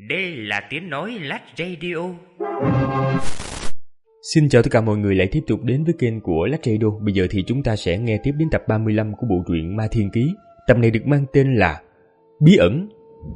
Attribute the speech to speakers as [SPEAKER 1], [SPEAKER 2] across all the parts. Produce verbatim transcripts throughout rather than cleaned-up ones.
[SPEAKER 1] Đây là tiếng nói Lát Radio.
[SPEAKER 2] Xin chào tất cả mọi người lại tiếp tục đến với kênh của Lát Radio. Bây giờ thì chúng ta sẽ nghe tiếp đến tập ba mươi lăm của bộ truyện Ma Thiên Ký. Tập này được mang tên là Bí ẩn.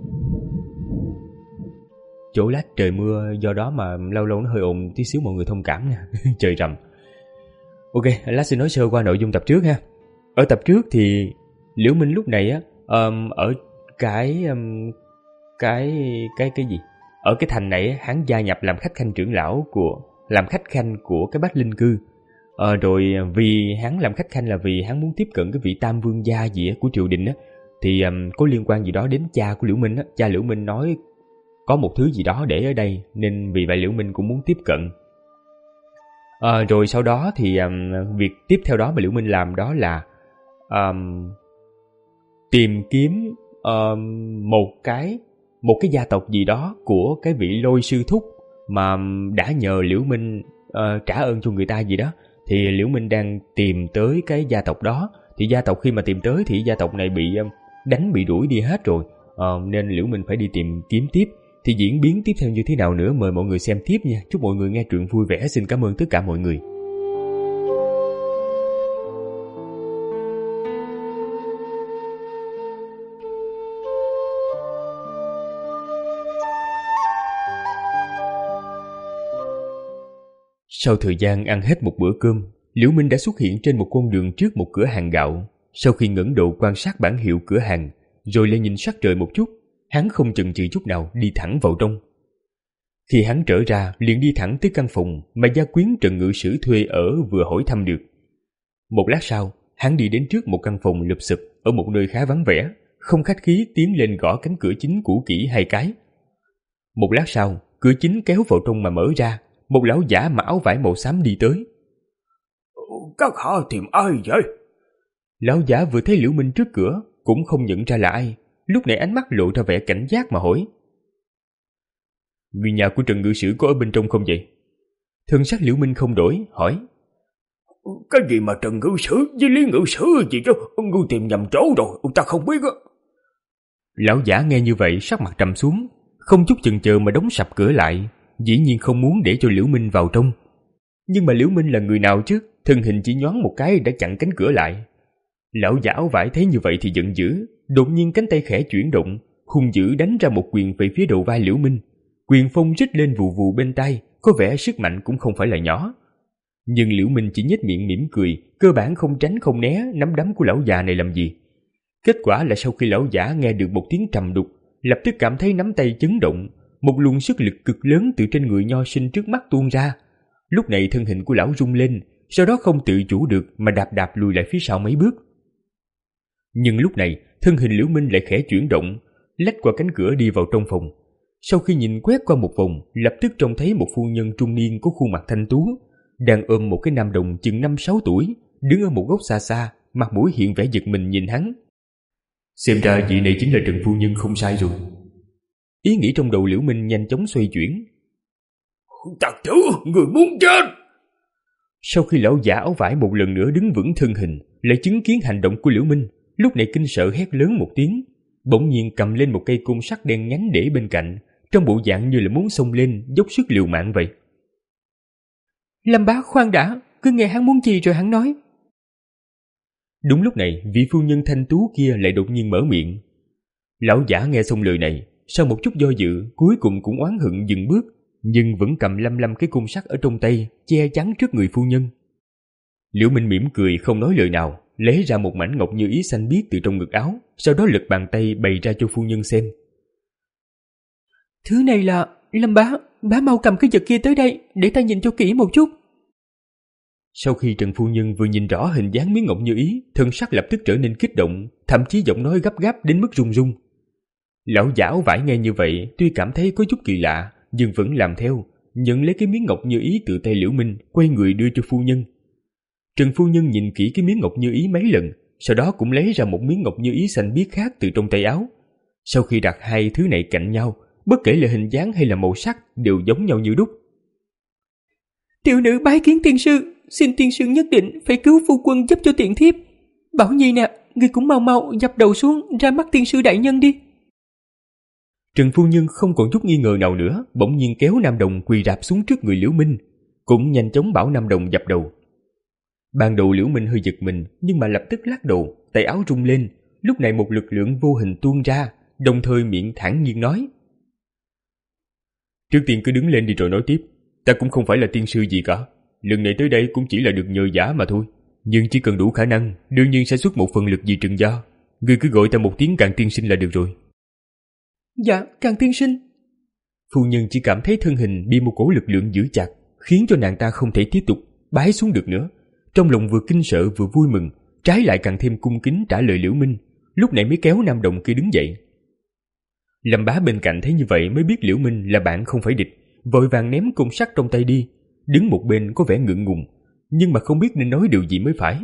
[SPEAKER 2] Chỗ Lát trời mưa, do đó mà lâu lâu nó hơi ồn tí xíu, mọi người thông cảm nha. Trời rầm. Ok, Lát sẽ nói sơ qua nội dung tập trước ha. Ở tập trước thì Liễu Minh lúc này á um, ở cái um, cái cái cái gì? Ở cái thành này hắn gia nhập làm khách khanh trưởng lão của làm khách khanh của cái Bách Linh Cư. Ờ, rồi vì hắn làm khách khanh là vì hắn muốn tiếp cận cái vị tam vương gia gì á của triều đình á, thì um, có liên quan gì đó đến cha của Liễu Minh á. Cha Liễu Minh nói có một thứ gì đó để ở đây, nên vì vậy Liễu Minh cũng muốn tiếp cận. À, rồi sau đó thì um, việc tiếp theo đó mà Liễu Minh làm đó là um, tìm kiếm um, một cái một cái gia tộc gì đó của cái vị Lôi sư thúc mà đã nhờ Liễu Minh uh, trả ơn cho người ta gì đó. Thì Liễu Minh đang tìm tới cái gia tộc đó. Thì gia tộc khi mà tìm tới thì gia tộc này bị um, đánh, bị đuổi đi hết rồi, uh, nên Liễu Minh phải đi tìm kiếm tiếp. Thì diễn biến tiếp theo như thế nào nữa mời mọi người xem tiếp nha. Chúc mọi người nghe truyện vui vẻ. Xin cảm ơn tất cả mọi người. Sau thời gian ăn hết một bữa cơm, Liễu Minh đã xuất hiện trên một con đường trước một cửa hàng gạo. Sau khi ngẩng đầu quan sát bảng hiệu cửa hàng, rồi lại nhìn sắc trời một chút, hắn không chần chừ chút nào đi thẳng vào trong. Khi hắn trở ra, liền đi thẳng tới căn phòng mà gia quyến Trần Ngự Sử thuê ở vừa hỏi thăm được. Một lát sau, hắn đi đến trước một căn phòng lụp xụp ở một nơi khá vắng vẻ, không khách khí tiến lên gõ cánh cửa chính cũ kỹ hai cái. Một lát sau, cửa chính kéo vào trong mà mở ra, một lão giả mặc áo vải màu xám đi tới.
[SPEAKER 3] Các hạ tìm ai vậy?
[SPEAKER 2] Lão giả vừa thấy Liễu Minh trước cửa, cũng không nhận ra là ai, lúc này ánh mắt lộ ra vẻ cảnh giác mà hỏi. Người nhà của Trần Ngự Sử có ở bên trong không vậy? Thân sắc Liễu Minh không đổi, hỏi.
[SPEAKER 3] Cái gì mà Trần Ngự Sử với Lý Ngự Sử gì chứ? Ngươi tìm nhầm chỗ rồi, ta không biết á.
[SPEAKER 2] Lão giả nghe như vậy sắc mặt trầm xuống, không chút chần chờ mà đóng sập cửa lại, dĩ nhiên không muốn để cho Liễu Minh vào trong. Nhưng mà Liễu Minh là người nào chứ? Thân hình chỉ nhoáng một cái đã chặn cánh cửa lại. Lão giả áo vải thấy như vậy thì giận dữ, đột nhiên cánh tay khẽ chuyển động, hung dữ đánh ra một quyền về phía đầu vai Liễu Minh. Quyền phong rít lên vù vù bên tai, có vẻ sức mạnh cũng không phải là nhỏ. Nhưng Liễu Minh chỉ nhếch miệng mỉm cười, cơ bản không tránh không né nắm đấm của lão già này làm gì. Kết quả là sau khi lão giả nghe được một tiếng trầm đục, lập tức cảm thấy nắm tay chấn động, một luồng sức lực cực lớn từ trên người nho sinh trước mắt tuôn ra. Lúc này thân hình của lão rung lên, sau đó không tự chủ được mà đạp đạp lùi lại phía sau mấy bước. Nhưng lúc này thân hình Liễu Minh lại khẽ chuyển động, lách qua cánh cửa đi vào trong phòng. Sau khi nhìn quét qua một vòng, lập tức trông thấy một phu nhân trung niên có khuôn mặt thanh tú, đang ôm một cái nam đồng chừng năm sáu tuổi, đứng ở một góc xa xa, mặt mũi hiện vẻ giật mình nhìn hắn. Xem ra vị này chính là Trần phu nhân không sai rồi. Ý nghĩ trong đầu Liễu Minh nhanh chóng xoay chuyển.
[SPEAKER 3] Tặc tử, người muốn chết!
[SPEAKER 2] Sau khi lão giả áo vải một lần nữa đứng vững thân hình, lại chứng kiến hành động của Liễu Minh, lúc này kinh sợ hét lớn một tiếng, bỗng nhiên cầm lên một cây côn sắt đen nhánh để bên cạnh, trong bộ dạng như là muốn xông lên dốc sức liều mạng vậy. Lâm bá khoan đã, cứ nghe hắn muốn gì rồi hắn nói. Đúng lúc này, vị phu nhân thanh tú kia lại đột nhiên mở miệng. Lão giả nghe xong lời này, sau một chút do dự, cuối cùng cũng oán hận dừng bước, nhưng vẫn cầm lăm lăm cái côn sắt ở trong tay, che chắn trước người phu nhân. Liễu Minh mỉm cười không nói lời nào, lấy ra một mảnh ngọc như ý xanh biếc từ trong ngực áo, sau đó lật bàn tay bày ra cho phu nhân xem. Thứ này là... Lâm bá, bá mau cầm cái vật kia tới đây, để ta nhìn cho kỹ một chút. Sau khi Trần phu nhân vừa nhìn rõ hình dáng miếng ngọc như ý, thân sắc lập tức trở nên kích động, thậm chí giọng nói gấp gáp đến mức run run. Lão giả áo vải nghe như vậy, tuy cảm thấy có chút kỳ lạ, nhưng vẫn làm theo, nhận lấy cái miếng ngọc như ý từ tay Liễu Minh, quay người đưa cho phu nhân. Trần phu nhân nhìn kỹ cái miếng ngọc như ý mấy lần, sau đó cũng lấy ra một miếng ngọc như ý xanh biếc khác từ trong tay áo. Sau khi đặt hai thứ này cạnh nhau, bất kể là hình dáng hay là màu sắc đều giống nhau như đúc. Tiểu nữ bái kiến tiên sư, xin tiên sư nhất định phải cứu phu quân giúp cho tiện thiếp. Bảo Nhi nè, ngươi cũng mau mau dập đầu xuống ra mắt tiên sư đại nhân đi. Trần phu nhân không còn chút nghi ngờ nào nữa, bỗng nhiên kéo Nam Đồng quỳ rạp xuống trước người Liễu Minh, cũng nhanh chóng bảo Nam Đồng dập đầu. Ban đầu Liễu Minh hơi giật mình, nhưng mà lập tức lắc đầu, tay áo rung lên. Lúc này một lực lượng vô hình tuôn ra, đồng thời miệng thản nhiên nói: Trước tiên cứ đứng lên đi rồi nói tiếp. Ta cũng không phải là tiên sư gì cả, lần này tới đây cũng chỉ là được nhờ vả mà thôi. Nhưng chỉ cần đủ khả năng, đương nhiên sẽ xuất một phần lực vì Trần gia. Ngươi cứ gọi ta một tiếng Càn tiên sinh là được rồi.
[SPEAKER 4] Dạ, Càn tiên sinh.
[SPEAKER 2] Phu nhân chỉ cảm thấy thân hình bị một cổ lực lượng giữ chặt, khiến cho nàng ta không thể tiếp tục bái xuống được nữa. Trong lòng vừa kinh sợ vừa vui mừng, trái lại càng thêm cung kính trả lời Liễu Minh, lúc này mới kéo Nam Đồng kia đứng dậy. Lâm Bá bên cạnh thấy như vậy mới biết Liễu Minh là bạn không phải địch, vội vàng ném côn sắt trong tay đi, đứng một bên có vẻ ngượng ngùng, nhưng mà không biết nên nói điều gì mới phải.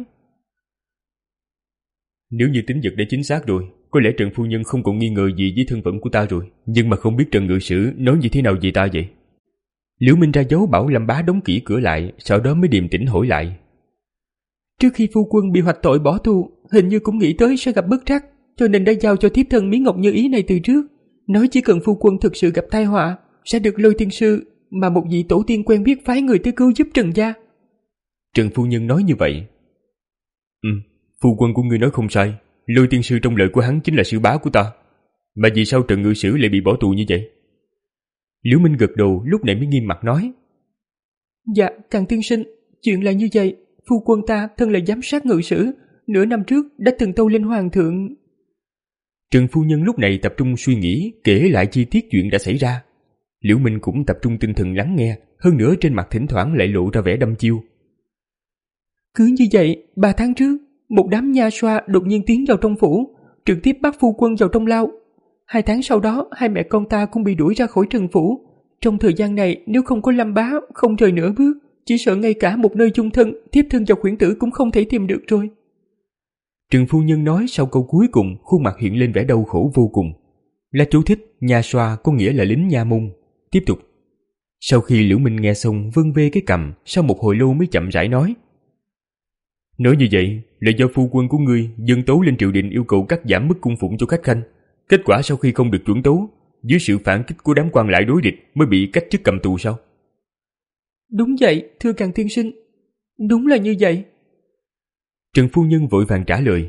[SPEAKER 2] Nếu như tính vật đã chính xác rồi, có lẽ Trần phu nhân không còn nghi ngờ gì với thân phận của ta rồi, nhưng mà không biết Trần ngự sử nói như thế nào về ta vậy? Liễu Minh ra dấu bảo Lâm Bá đóng kỹ cửa lại, sau đó mới điềm tĩnh hỏi lại.
[SPEAKER 4] Trước khi phu quân bị hoạch tội bỏ tù, hình như cũng nghĩ tới sẽ gặp bất trắc, cho nên đã giao cho thiếp thân miếng ngọc như ý này từ trước, nói chỉ cần phu quân thực sự gặp tai họa, sẽ được Lôi tiên sư mà một vị tổ tiên quen biết phái người tới cứu giúp Trần gia.
[SPEAKER 2] Trần phu nhân nói như vậy. Ừ, phu quân của ngươi nói không sai, Lôi tiên sư trong lời của hắn chính là sư bá của ta. Mà vì sao Trần ngự sử lại bị bỏ tù như vậy? Liễu Minh gật đầu, lúc này mới nghiêm mặt nói.
[SPEAKER 4] Dạ, Càn tiên sinh, chuyện là như vậy. Phu quân ta thân là giám sát ngự sử, nửa năm trước đã từng tâu lên hoàng thượng.
[SPEAKER 2] Trần phu nhân lúc này tập trung suy nghĩ, kể lại chi tiết chuyện đã xảy ra. Liễu Minh cũng tập trung tinh thần lắng nghe, hơn nữa trên mặt thỉnh thoảng lại lộ ra vẻ đăm chiêu.
[SPEAKER 4] Cứ như vậy, ba tháng trước, một đám nha xoa đột nhiên tiến vào trong phủ, trực tiếp bắt phu quân vào trong lao. Hai tháng sau đó, hai mẹ con ta cũng bị đuổi ra khỏi Trần phủ. Trong thời gian này, nếu không có Lâm Bá không rời nửa bước, chỉ sợ ngay cả một nơi chung thân, thiếp thân và khuyển tử cũng không thể tìm được rồi.
[SPEAKER 2] Trần phu nhân nói sau câu cuối cùng, khuôn mặt hiện lên vẻ đau khổ vô cùng. Là chú thích, nha xoa có nghĩa là lính nha môn. Tiếp tục. Sau khi Liễu Minh nghe xong vân vê cái cằm, sau một hồi lâu mới chậm rãi nói. Nói như vậy là do phu quân của ngươi dâng tấu lên triều đình yêu cầu cắt giảm mức cung phụng cho khách khanh. Kết quả sau khi không được chuẩn tấu, dưới sự phản kích của đám quan lại đối địch mới bị cách chức cầm tù sao?
[SPEAKER 4] Đúng vậy, thưa Càn tiên sinh. Đúng là như vậy.
[SPEAKER 2] Trần phu nhân vội vàng trả lời.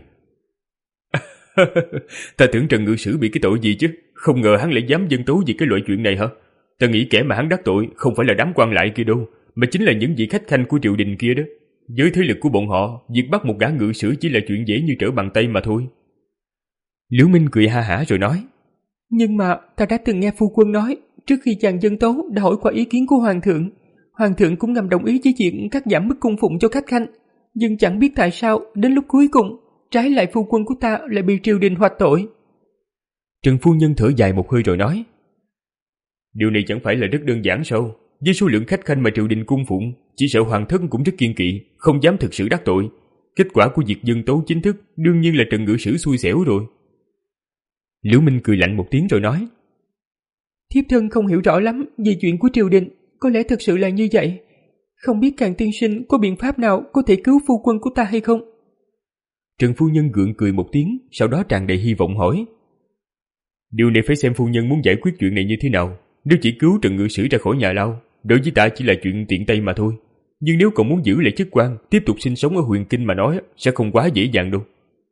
[SPEAKER 2] Ta tưởng Trần ngự sử bị cái tội gì chứ, không ngờ hắn lại dám dâng tấu vì cái loại chuyện này hả? Ta nghĩ kẻ mà hắn đắc tội không phải là đám quan lại kia đâu, mà chính là những vị khách khanh của triều đình kia đó. Với thế lực của bọn họ, việc bắt một gã ngự sử chỉ là chuyện dễ như trở bàn tay mà thôi. Liễu Minh cười ha hả rồi nói.
[SPEAKER 4] Nhưng mà ta đã từng nghe phu quân nói, trước khi chàng dâng tấu đã hỏi qua ý kiến của hoàng thượng. Hoàng thượng cũng ngầm đồng ý với chuyện cắt giảm mức cung phụng cho khách khanh. Nhưng chẳng biết tại sao đến lúc cuối cùng, trái lại phu quân của ta lại bị triều đình hoạch tội.
[SPEAKER 2] Trần phu nhân thở dài một hơi rồi nói. Điều này chẳng phải là rất đơn giản sao? Với số lượng khách khanh mà triều đình cung phụng, chỉ sợ hoàng thất cũng rất kiên kỵ, không dám thực sự đắc tội. Kết quả của việc dâng tấu chính thức đương nhiên là Trần ngự sử xui xẻo rồi. Liễu Minh cười lạnh một tiếng rồi nói.
[SPEAKER 4] Thiếp thân không hiểu rõ lắm về chuyện của triều đình, có lẽ thực sự là như vậy. Không biết Càn tiên sinh có biện pháp nào có thể cứu phu quân của ta hay không?
[SPEAKER 2] Trần phu nhân gượng cười một tiếng, sau đó tràn đầy hy vọng hỏi. Điều này phải xem phu nhân muốn giải quyết chuyện này như thế nào. Nếu chỉ cứu Trần ngự sử ra khỏi nhà lao, đối với ta chỉ là chuyện tiện tay mà thôi. Nhưng nếu còn muốn giữ lại chức quan, tiếp tục sinh sống ở Huyền Kinh mà nói, sẽ không quá dễ dàng đâu.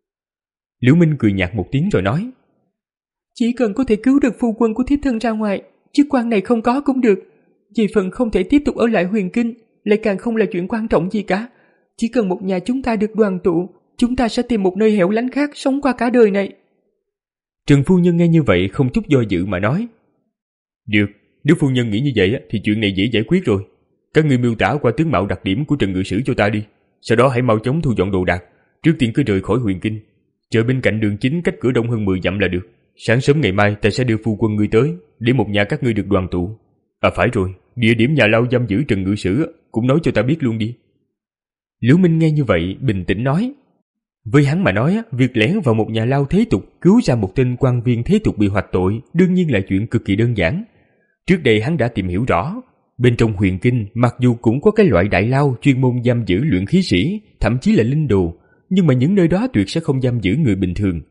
[SPEAKER 2] Liễu Minh cười nhạt một tiếng rồi nói.
[SPEAKER 4] Chỉ cần có thể cứu được phu quân của thiếp thân ra ngoài, chức quan này không có cũng được. Về phần không thể tiếp tục ở lại Huyền Kinh, lại càng không là chuyện quan trọng gì cả. Chỉ cần một nhà chúng ta được đoàn tụ, chúng ta sẽ tìm một nơi hẻo lánh khác sống qua cả đời này.
[SPEAKER 2] Trần phu nhân nghe như vậy không chút do dự mà nói. Được, nếu phu nhân nghĩ như vậy thì chuyện này dễ giải quyết rồi. Các ngươi miêu tả qua tướng mạo đặc điểm của Trần ngự sử cho ta đi. Sau đó hãy mau chóng thu dọn đồ đạc. Trước tiên cứ rời khỏi Huyền Kinh. Chờ bên cạnh đường chính cách cửa đông hơn mười dặm là được. Sáng sớm ngày mai ta sẽ đưa phu quân ngươi tới, để một nhà các ngươi được đoàn tụ. À phải rồi, địa điểm nhà lao giam giữ Trần ngự sử cũng nói cho ta biết luôn đi. Liễu Minh nghe như vậy bình tĩnh nói. Với hắn mà nói, việc lẻn vào một nhà lao thế tục cứu ra một tên quan viên thế tục bị hoạch tội đương nhiên là chuyện cực kỳ đơn giản. Trước đây hắn đã tìm hiểu rõ, bên trong Huyền Kinh mặc dù cũng có cái loại đại lao chuyên môn giam giữ luyện khí sĩ, thậm chí là linh đồ, nhưng mà những nơi đó tuyệt sẽ không giam giữ người bình thường.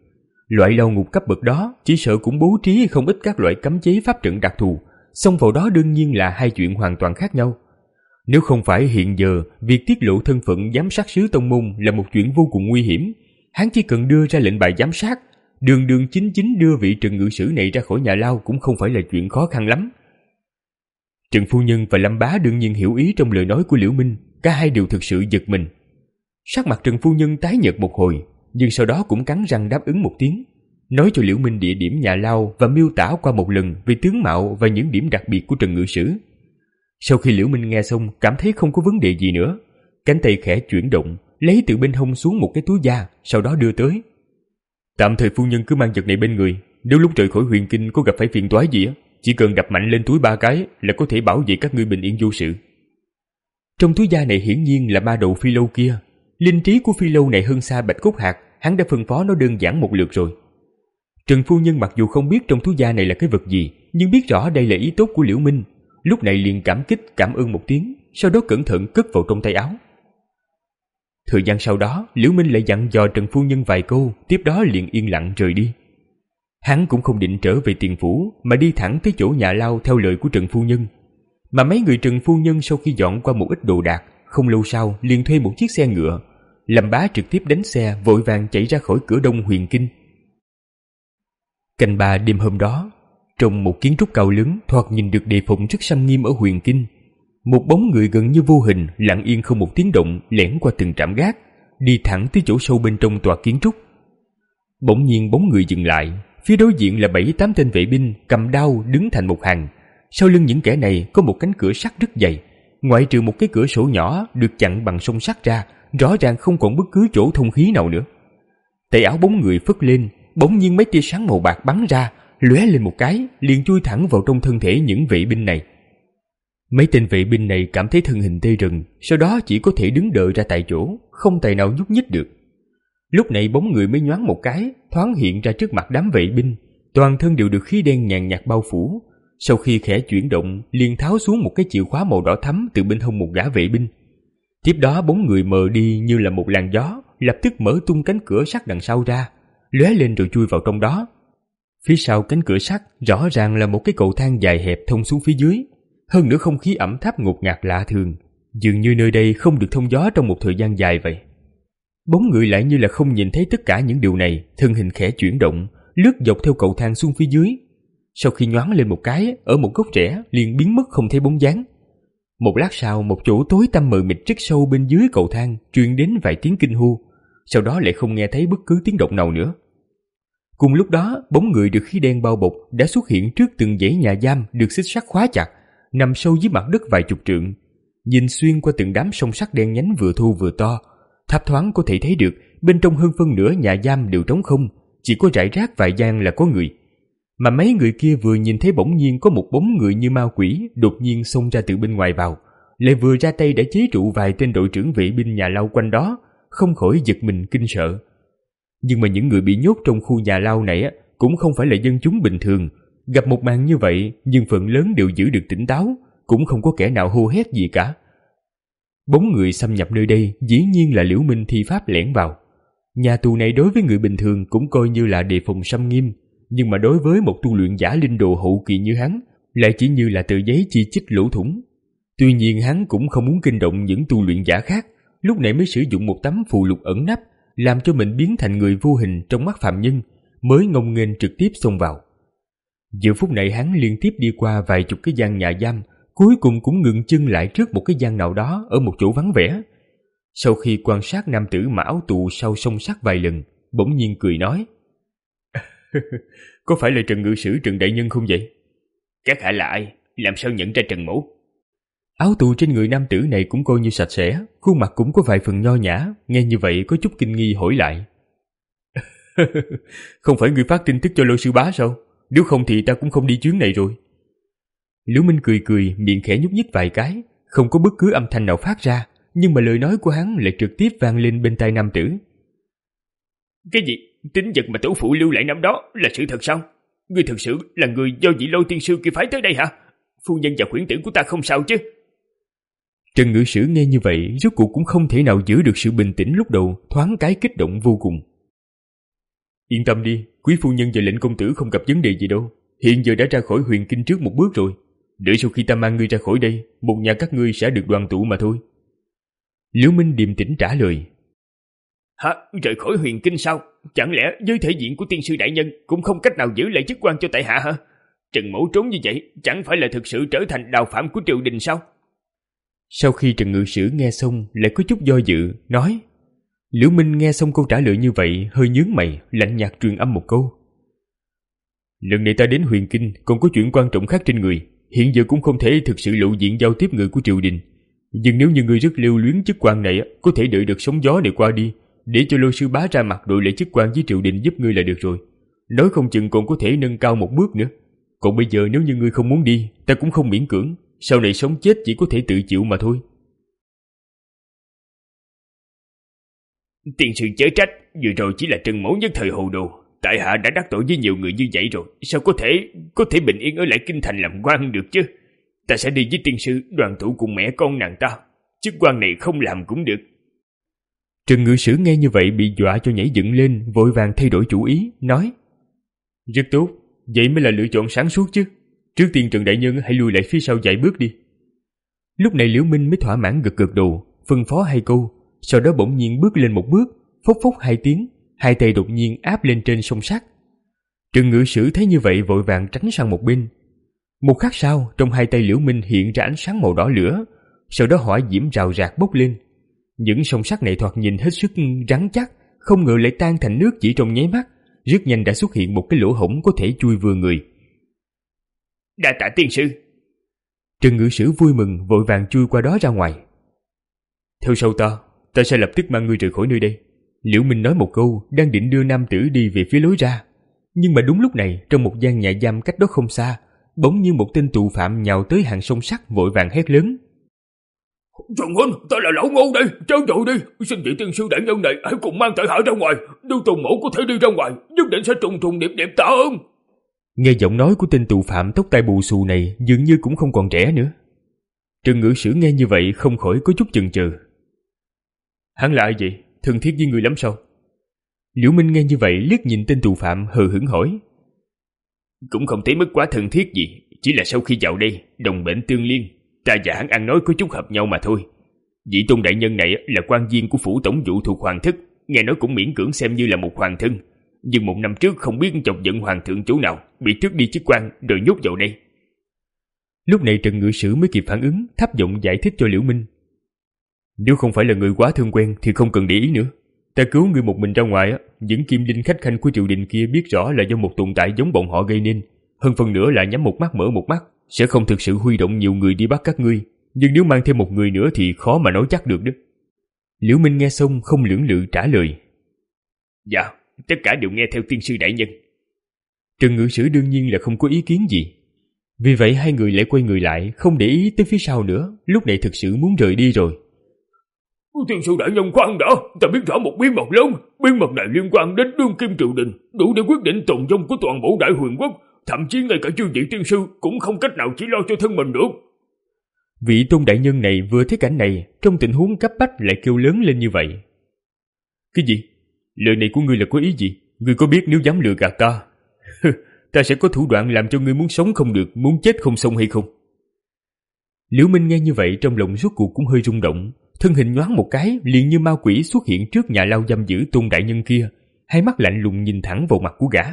[SPEAKER 2] Loại lao ngục cấp bậc đó chỉ sợ cũng bố trí không ít các loại cấm chế pháp trận đặc thù, xông vào đó đương nhiên là hai chuyện hoàn toàn khác nhau. Nếu không phải hiện giờ việc tiết lộ thân phận giám sát sứ tông môn là một chuyện vô cùng nguy hiểm, hắn chỉ cần đưa ra lệnh bài giám sát, đường đường chính chính đưa vị Trần ngự sử này ra khỏi nhà lao cũng không phải là chuyện khó khăn lắm. Trần phu nhân và Lâm bá đương nhiên hiểu ý trong lời nói của Liễu Minh, cả hai đều thực sự giật mình. Sắc mặt Trần phu nhân tái nhợt một hồi, nhưng sau đó cũng cắn răng đáp ứng một tiếng, nói cho Liễu Minh địa điểm nhà lao và miêu tả qua một lần về tướng mạo và những điểm đặc biệt của Trần ngự sử. Sau khi Liễu Minh nghe xong cảm thấy không có vấn đề gì nữa, cánh tay khẽ chuyển động, lấy từ bên hông xuống một cái túi da, sau đó đưa tới. Tạm thời phu nhân cứ mang vật này bên người, nếu lúc rời khỏi huyền kinh có gặp phải phiền toái gì á, chỉ cần đập mạnh lên túi ba cái là có thể bảo vệ các ngươi bình yên vô sự. Trong túi da này hiển nhiên là ma đầu phi lâu kia. Linh trí của phi lâu này hơn xa bạch cốt hạt, hắn đã phân phó nó đơn giản một lượt rồi. Trần phu nhân mặc dù không biết trong túi da này là cái vật gì, nhưng biết rõ đây là ý tốt của Liễu Minh, lúc này liền cảm kích cảm ơn một tiếng, sau đó cẩn thận cất vào trong tay áo. Thời gian sau đó, Liễu Minh lại dặn dò Trần phu nhân vài câu, tiếp đó liền yên lặng rời đi. Hắn cũng không định trở về tiền phủ, mà đi thẳng tới chỗ nhà lao theo lời của Trần phu nhân. Mà mấy người Trần phu nhân sau khi dọn qua một ít đồ đạc, không lâu sau liền thuê một chiếc xe ngựa. Lâm bá trực tiếp đánh xe vội vàng chạy ra khỏi cửa đông huyền kinh. Canh ba đêm hôm đó, trong một kiến trúc cao lớn thoạt nhìn được đề phòng rất xâm nghiêm ở huyền kinh, một bóng người gần như vô hình lặng yên không một tiếng động lẻn qua từng trạm gác, đi thẳng tới chỗ sâu bên trong tòa kiến trúc. Bỗng nhiên bóng người dừng lại, phía đối diện là bảy tám tên vệ binh cầm đao đứng thành một hàng. Sau lưng những kẻ này có một cánh cửa sắt rất dày, ngoại trừ một cái cửa sổ nhỏ được chặn bằng song sắt ra, rõ ràng không còn bất cứ chỗ thông khí nào nữa. Tay áo bóng người phất lên, bỗng nhiên mấy tia sáng màu bạc bắn ra, lóe lên một cái, liền chui thẳng vào trong thân thể những vệ binh này. Mấy tên vệ binh này cảm thấy thân hình tê rần, sau đó chỉ có thể đứng đợi ra tại chỗ, không tài nào nhúc nhích được. Lúc này bóng người mới nhoáng một cái, thoáng hiện ra trước mặt đám vệ binh, toàn thân đều được khí đen nhàn nhạt bao phủ. Sau khi khẽ chuyển động, liền tháo xuống một cái chìa khóa màu đỏ thắm từ bên hông một gã vệ binh. Tiếp đó bóng người mờ đi như là một làn gió, lập tức mở tung cánh cửa sắt đằng sau ra, lóe lên rồi chui vào trong đó. Phía sau cánh cửa sắt rõ ràng là một cái cầu thang dài hẹp thông xuống phía dưới, hơn nữa không khí ẩm thấp ngột ngạt lạ thường, dường như nơi đây không được thông gió trong một thời gian dài vậy. Bóng người lại như là không nhìn thấy tất cả những điều này, thân hình khẽ chuyển động, lướt dọc theo cầu thang xuống phía dưới. Sau khi nhoáng lên một cái, ở một góc rẽ liền biến mất không thấy bóng dáng. Một lát sau, một chỗ tối tăm mờ mịt rất sâu bên dưới cầu thang truyền đến vài tiếng kinh hô, sau đó lại không nghe thấy bất cứ tiếng động nào nữa. Cùng lúc đó, bóng người được khí đen bao bọc đã xuất hiện trước từng dãy nhà giam được xích sắt khóa chặt, nằm sâu dưới mặt đất vài chục trượng. Nhìn xuyên qua từng đám song sắt đen nhánh vừa thô vừa to, thấp thoáng có thể thấy được bên trong hơn phân nửa nhà giam đều trống không, chỉ có rải rác vài gian là có người. Mà mấy người kia vừa nhìn thấy bỗng nhiên có một bóng người như ma quỷ đột nhiên xông ra từ bên ngoài vào, lại vừa ra tay đã chế trụ vài tên đội trưởng vệ binh nhà lao quanh đó, không khỏi giật mình kinh sợ. Nhưng mà những người bị nhốt trong khu nhà lao này cũng không phải là dân chúng bình thường, gặp một màn như vậy nhưng phần lớn đều giữ được tỉnh táo, cũng không có kẻ nào hô hét gì cả. Bóng người xâm nhập nơi đây dĩ nhiên là Liễu Minh thi pháp lẻn vào. Nhà tù này đối với người bình thường cũng coi như là đề phòng xâm nghiêm, nhưng mà đối với một tu luyện giả linh đồ hậu kỳ như hắn lại chỉ như là tờ giấy chi chít lỗ thủng. Tuy nhiên hắn cũng không muốn kinh động những tu luyện giả khác, lúc này mới sử dụng một tấm phù lục ẩn nấp, làm cho mình biến thành người vô hình trong mắt phạm nhân, mới ngông nghênh trực tiếp xông vào. Giờ phút này hắn liên tiếp đi qua vài chục cái gian nhà giam, cuối cùng cũng ngừng chân lại trước một cái gian nào đó ở một chỗ vắng vẻ. Sau khi quan sát nam tử mặc áo tù sau song sắt vài lần, bỗng nhiên cười nói: Có phải là Trần ngự sử Trần đại nhân không vậy?
[SPEAKER 3] Các hạ là ai? Làm sao nhận ra Trần mẫu?
[SPEAKER 2] Áo tù trên người nam tử này cũng coi như sạch sẽ, khuôn mặt cũng có vài phần nho nhã, nghe như vậy có chút kinh nghi hỏi lại: Không phải ngươi phát tin tức cho Lôi sư bá sao? Nếu không thì ta cũng không đi chuyến này rồi. Liễu Minh cười cười, miệng khẽ nhúc nhích vài cái, không có bất cứ âm thanh nào phát ra, nhưng mà lời nói của hắn lại trực tiếp vang lên bên tai nam tử.
[SPEAKER 3] Cái gì? Tín vật mà tổ phụ lưu lại năm đó là sự thật sao? Ngươi thực sự là người do vị Lôi tiên sư kia phái tới đây hả? Phu nhân và khuyển tử của ta không sao chứ?
[SPEAKER 2] Trần ngự sử nghe như vậy, rốt cuộc cũng không thể nào giữ được sự bình tĩnh lúc đầu, thoáng cái kích động vô cùng. Yên tâm đi, quý phu nhân và lệnh công tử không gặp vấn đề gì đâu. Hiện giờ đã ra khỏi huyền kinh trước một bước rồi. Đợi sau khi ta mang ngươi ra khỏi đây, một nhà các ngươi sẽ được đoàn tụ mà thôi. Liễu Minh điềm tĩnh trả lời.
[SPEAKER 3] Hả? Rời khỏi huyền kinh sao? Chẳng lẽ với thể diện của tiên sư đại nhân cũng không cách nào giữ lại chức quan cho tại hạ hả? Trần Mỗ trốn như vậy chẳng phải là thực sự trở thành đào phạm của triều đình sao?
[SPEAKER 2] Sau khi Trần Ngự Sử nghe xong lại có chút do dự, nói. Liễu Minh nghe xong câu trả lời như vậy, hơi nhướng mày, lạnh nhạt truyền âm một câu. Lần này ta đến huyền kinh còn có chuyện quan trọng khác trên người, hiện giờ cũng không thể thực sự lộ diện giao tiếp người của triều đình. Nhưng nếu như ngươi rất lưu luyến chức quan này, có thể đợi được sóng gió này qua đi, để cho Lôi sư bá ra mặt đổi lại chức quan với triều đình giúp ngươi là được rồi. Nói không chừng còn có thể nâng cao một bước nữa. Còn bây giờ nếu như ngươi không muốn đi, ta cũng không miễn cưỡng, sau này sống chết chỉ có thể tự chịu mà thôi.
[SPEAKER 3] Tiên sư chớ trách, vừa rồi chỉ là Trần Mỗ nhất thời hồ đồ, tại hạ đã đắc tội với nhiều người như vậy rồi, sao có thể có thể bình yên ở lại kinh thành làm quan được chứ? Ta sẽ đi với tiên sư đoàn tụ cùng mẹ con nàng ta, chức quan này không làm cũng được.
[SPEAKER 2] Trần Ngự Sử nghe như vậy bị dọa cho nhảy dựng lên, vội vàng thay đổi chủ ý, nói. Rất tốt, vậy mới là lựa chọn sáng suốt chứ. Trước tiên Trần Đại Nhân hãy lùi lại phía sau vài bước đi. Lúc này Liễu Minh mới thỏa mãn gật gật đầu, phân phó hai câu, sau đó bỗng nhiên bước lên một bước, phốc phốc hai tiếng, hai tay đột nhiên áp lên trên song sắt. Trần Ngự Sử thấy như vậy vội vàng tránh sang một bên. Một khắc sau, trong hai tay Liễu Minh hiện ra ánh sáng màu đỏ lửa, sau đó hỏa diễm rào rạc bốc lên. Những song sắt này thoạt nhìn hết sức rắn chắc, không ngờ lại tan thành nước chỉ trong nháy mắt, rất nhanh đã xuất hiện một cái lỗ hổng có thể chui vừa người.
[SPEAKER 3] Đa tạ tiên sư.
[SPEAKER 2] Trần Ngự Sử vui mừng vội vàng chui qua đó ra ngoài. Theo sau ta, ta sẽ lập tức mang ngươi rời khỏi nơi đây. Liễu Minh nói một câu, đang định đưa nam tử đi về phía lối ra. Nhưng mà đúng lúc này, trong một gian nhà giam cách đó không xa, bỗng như một tên tù phạm nhào tới hàng song sắt vội vàng hét lớn.
[SPEAKER 3] Trần huynh, ta là lão Ngô đây, trao dội đi, xin vị tiên sư đại nhân này hãy cùng mang tại hạ ra ngoài, nếu Tùng Mỗ có thể đi ra ngoài, nhất định sẽ trùng trùng điệp điệp tạ ơn.
[SPEAKER 2] Nghe giọng nói của tên tù phạm tóc tai bù xù này dường như cũng không còn trẻ nữa. Trần Ngự Sử nghe như vậy không khỏi có chút chần chừ. Hắn là ai vậy? Thân thiết với người lắm sao? Liễu Minh nghe như vậy liếc nhìn tên tù phạm hờ hững hỏi.
[SPEAKER 3] Cũng không thấy mức quá thân thiết gì, chỉ là sau khi vào đây đồng bệnh tương liên, ta và hắn ăn nói có chút hợp nhau mà thôi. Vị tôn đại nhân này là quan viên của phủ tổng vụ thuộc hoàng thất, nghe nói cũng miễn cưỡng xem như là một hoàng thân, nhưng một năm trước không biết chọc giận hoàng thượng chỗ nào, bị tước đi chức quan rồi nhốt vào đây.
[SPEAKER 2] Lúc này Trần Ngự Sử mới kịp phản ứng, thấp giọng giải thích cho Liễu Minh. Nếu không phải là người quá thân quen thì không cần để ý nữa. Ta cứu người một mình ra ngoài, những kim đinh khách khanh của triều đình kia biết rõ là do một tồn tại giống bọn họ gây nên, hơn phần nữa là nhắm một mắt mở một mắt, sẽ không thực sự huy động nhiều người đi bắt các ngươi. Nhưng nếu mang thêm một người nữa thì khó mà nói chắc được đó. Liễu Minh nghe xong không lưỡng lự trả lời.
[SPEAKER 3] Dạ, tất cả đều nghe theo tiên sư đại nhân.
[SPEAKER 2] Trần Ngự Sử đương nhiên là không có ý kiến gì. Vì vậy hai người lại quay người lại, không để ý tới phía sau nữa, lúc này thực sự muốn rời đi rồi.
[SPEAKER 3] Tiên sư đại nhân khoan đã, ta biết rõ một bí mật lớn, bí mật này liên quan đến đương kim triều đình, đủ để quyết định tồn vong của toàn bộ đại huyền quốc, thậm chí ngay cả chư vị tiên sư cũng không cách nào chỉ lo cho thân mình được.
[SPEAKER 2] Vị tôn đại nhân này vừa thấy cảnh này, trong tình huống cấp bách lại kêu lớn lên như vậy. Cái gì? Lời này của ngươi là có ý gì? Ngươi có biết nếu dám lừa gạt ta, ta sẽ có thủ đoạn làm cho ngươi muốn sống không được, muốn chết không xong hay không? Liễu Minh nghe như vậy trong lòng rốt cuộc cũng hơi rung động, thân hình nhoáng một cái liền như ma quỷ xuất hiện trước nhà lao giam giữ tôn đại nhân kia, hai mắt lạnh lùng nhìn thẳng vào mặt của gã.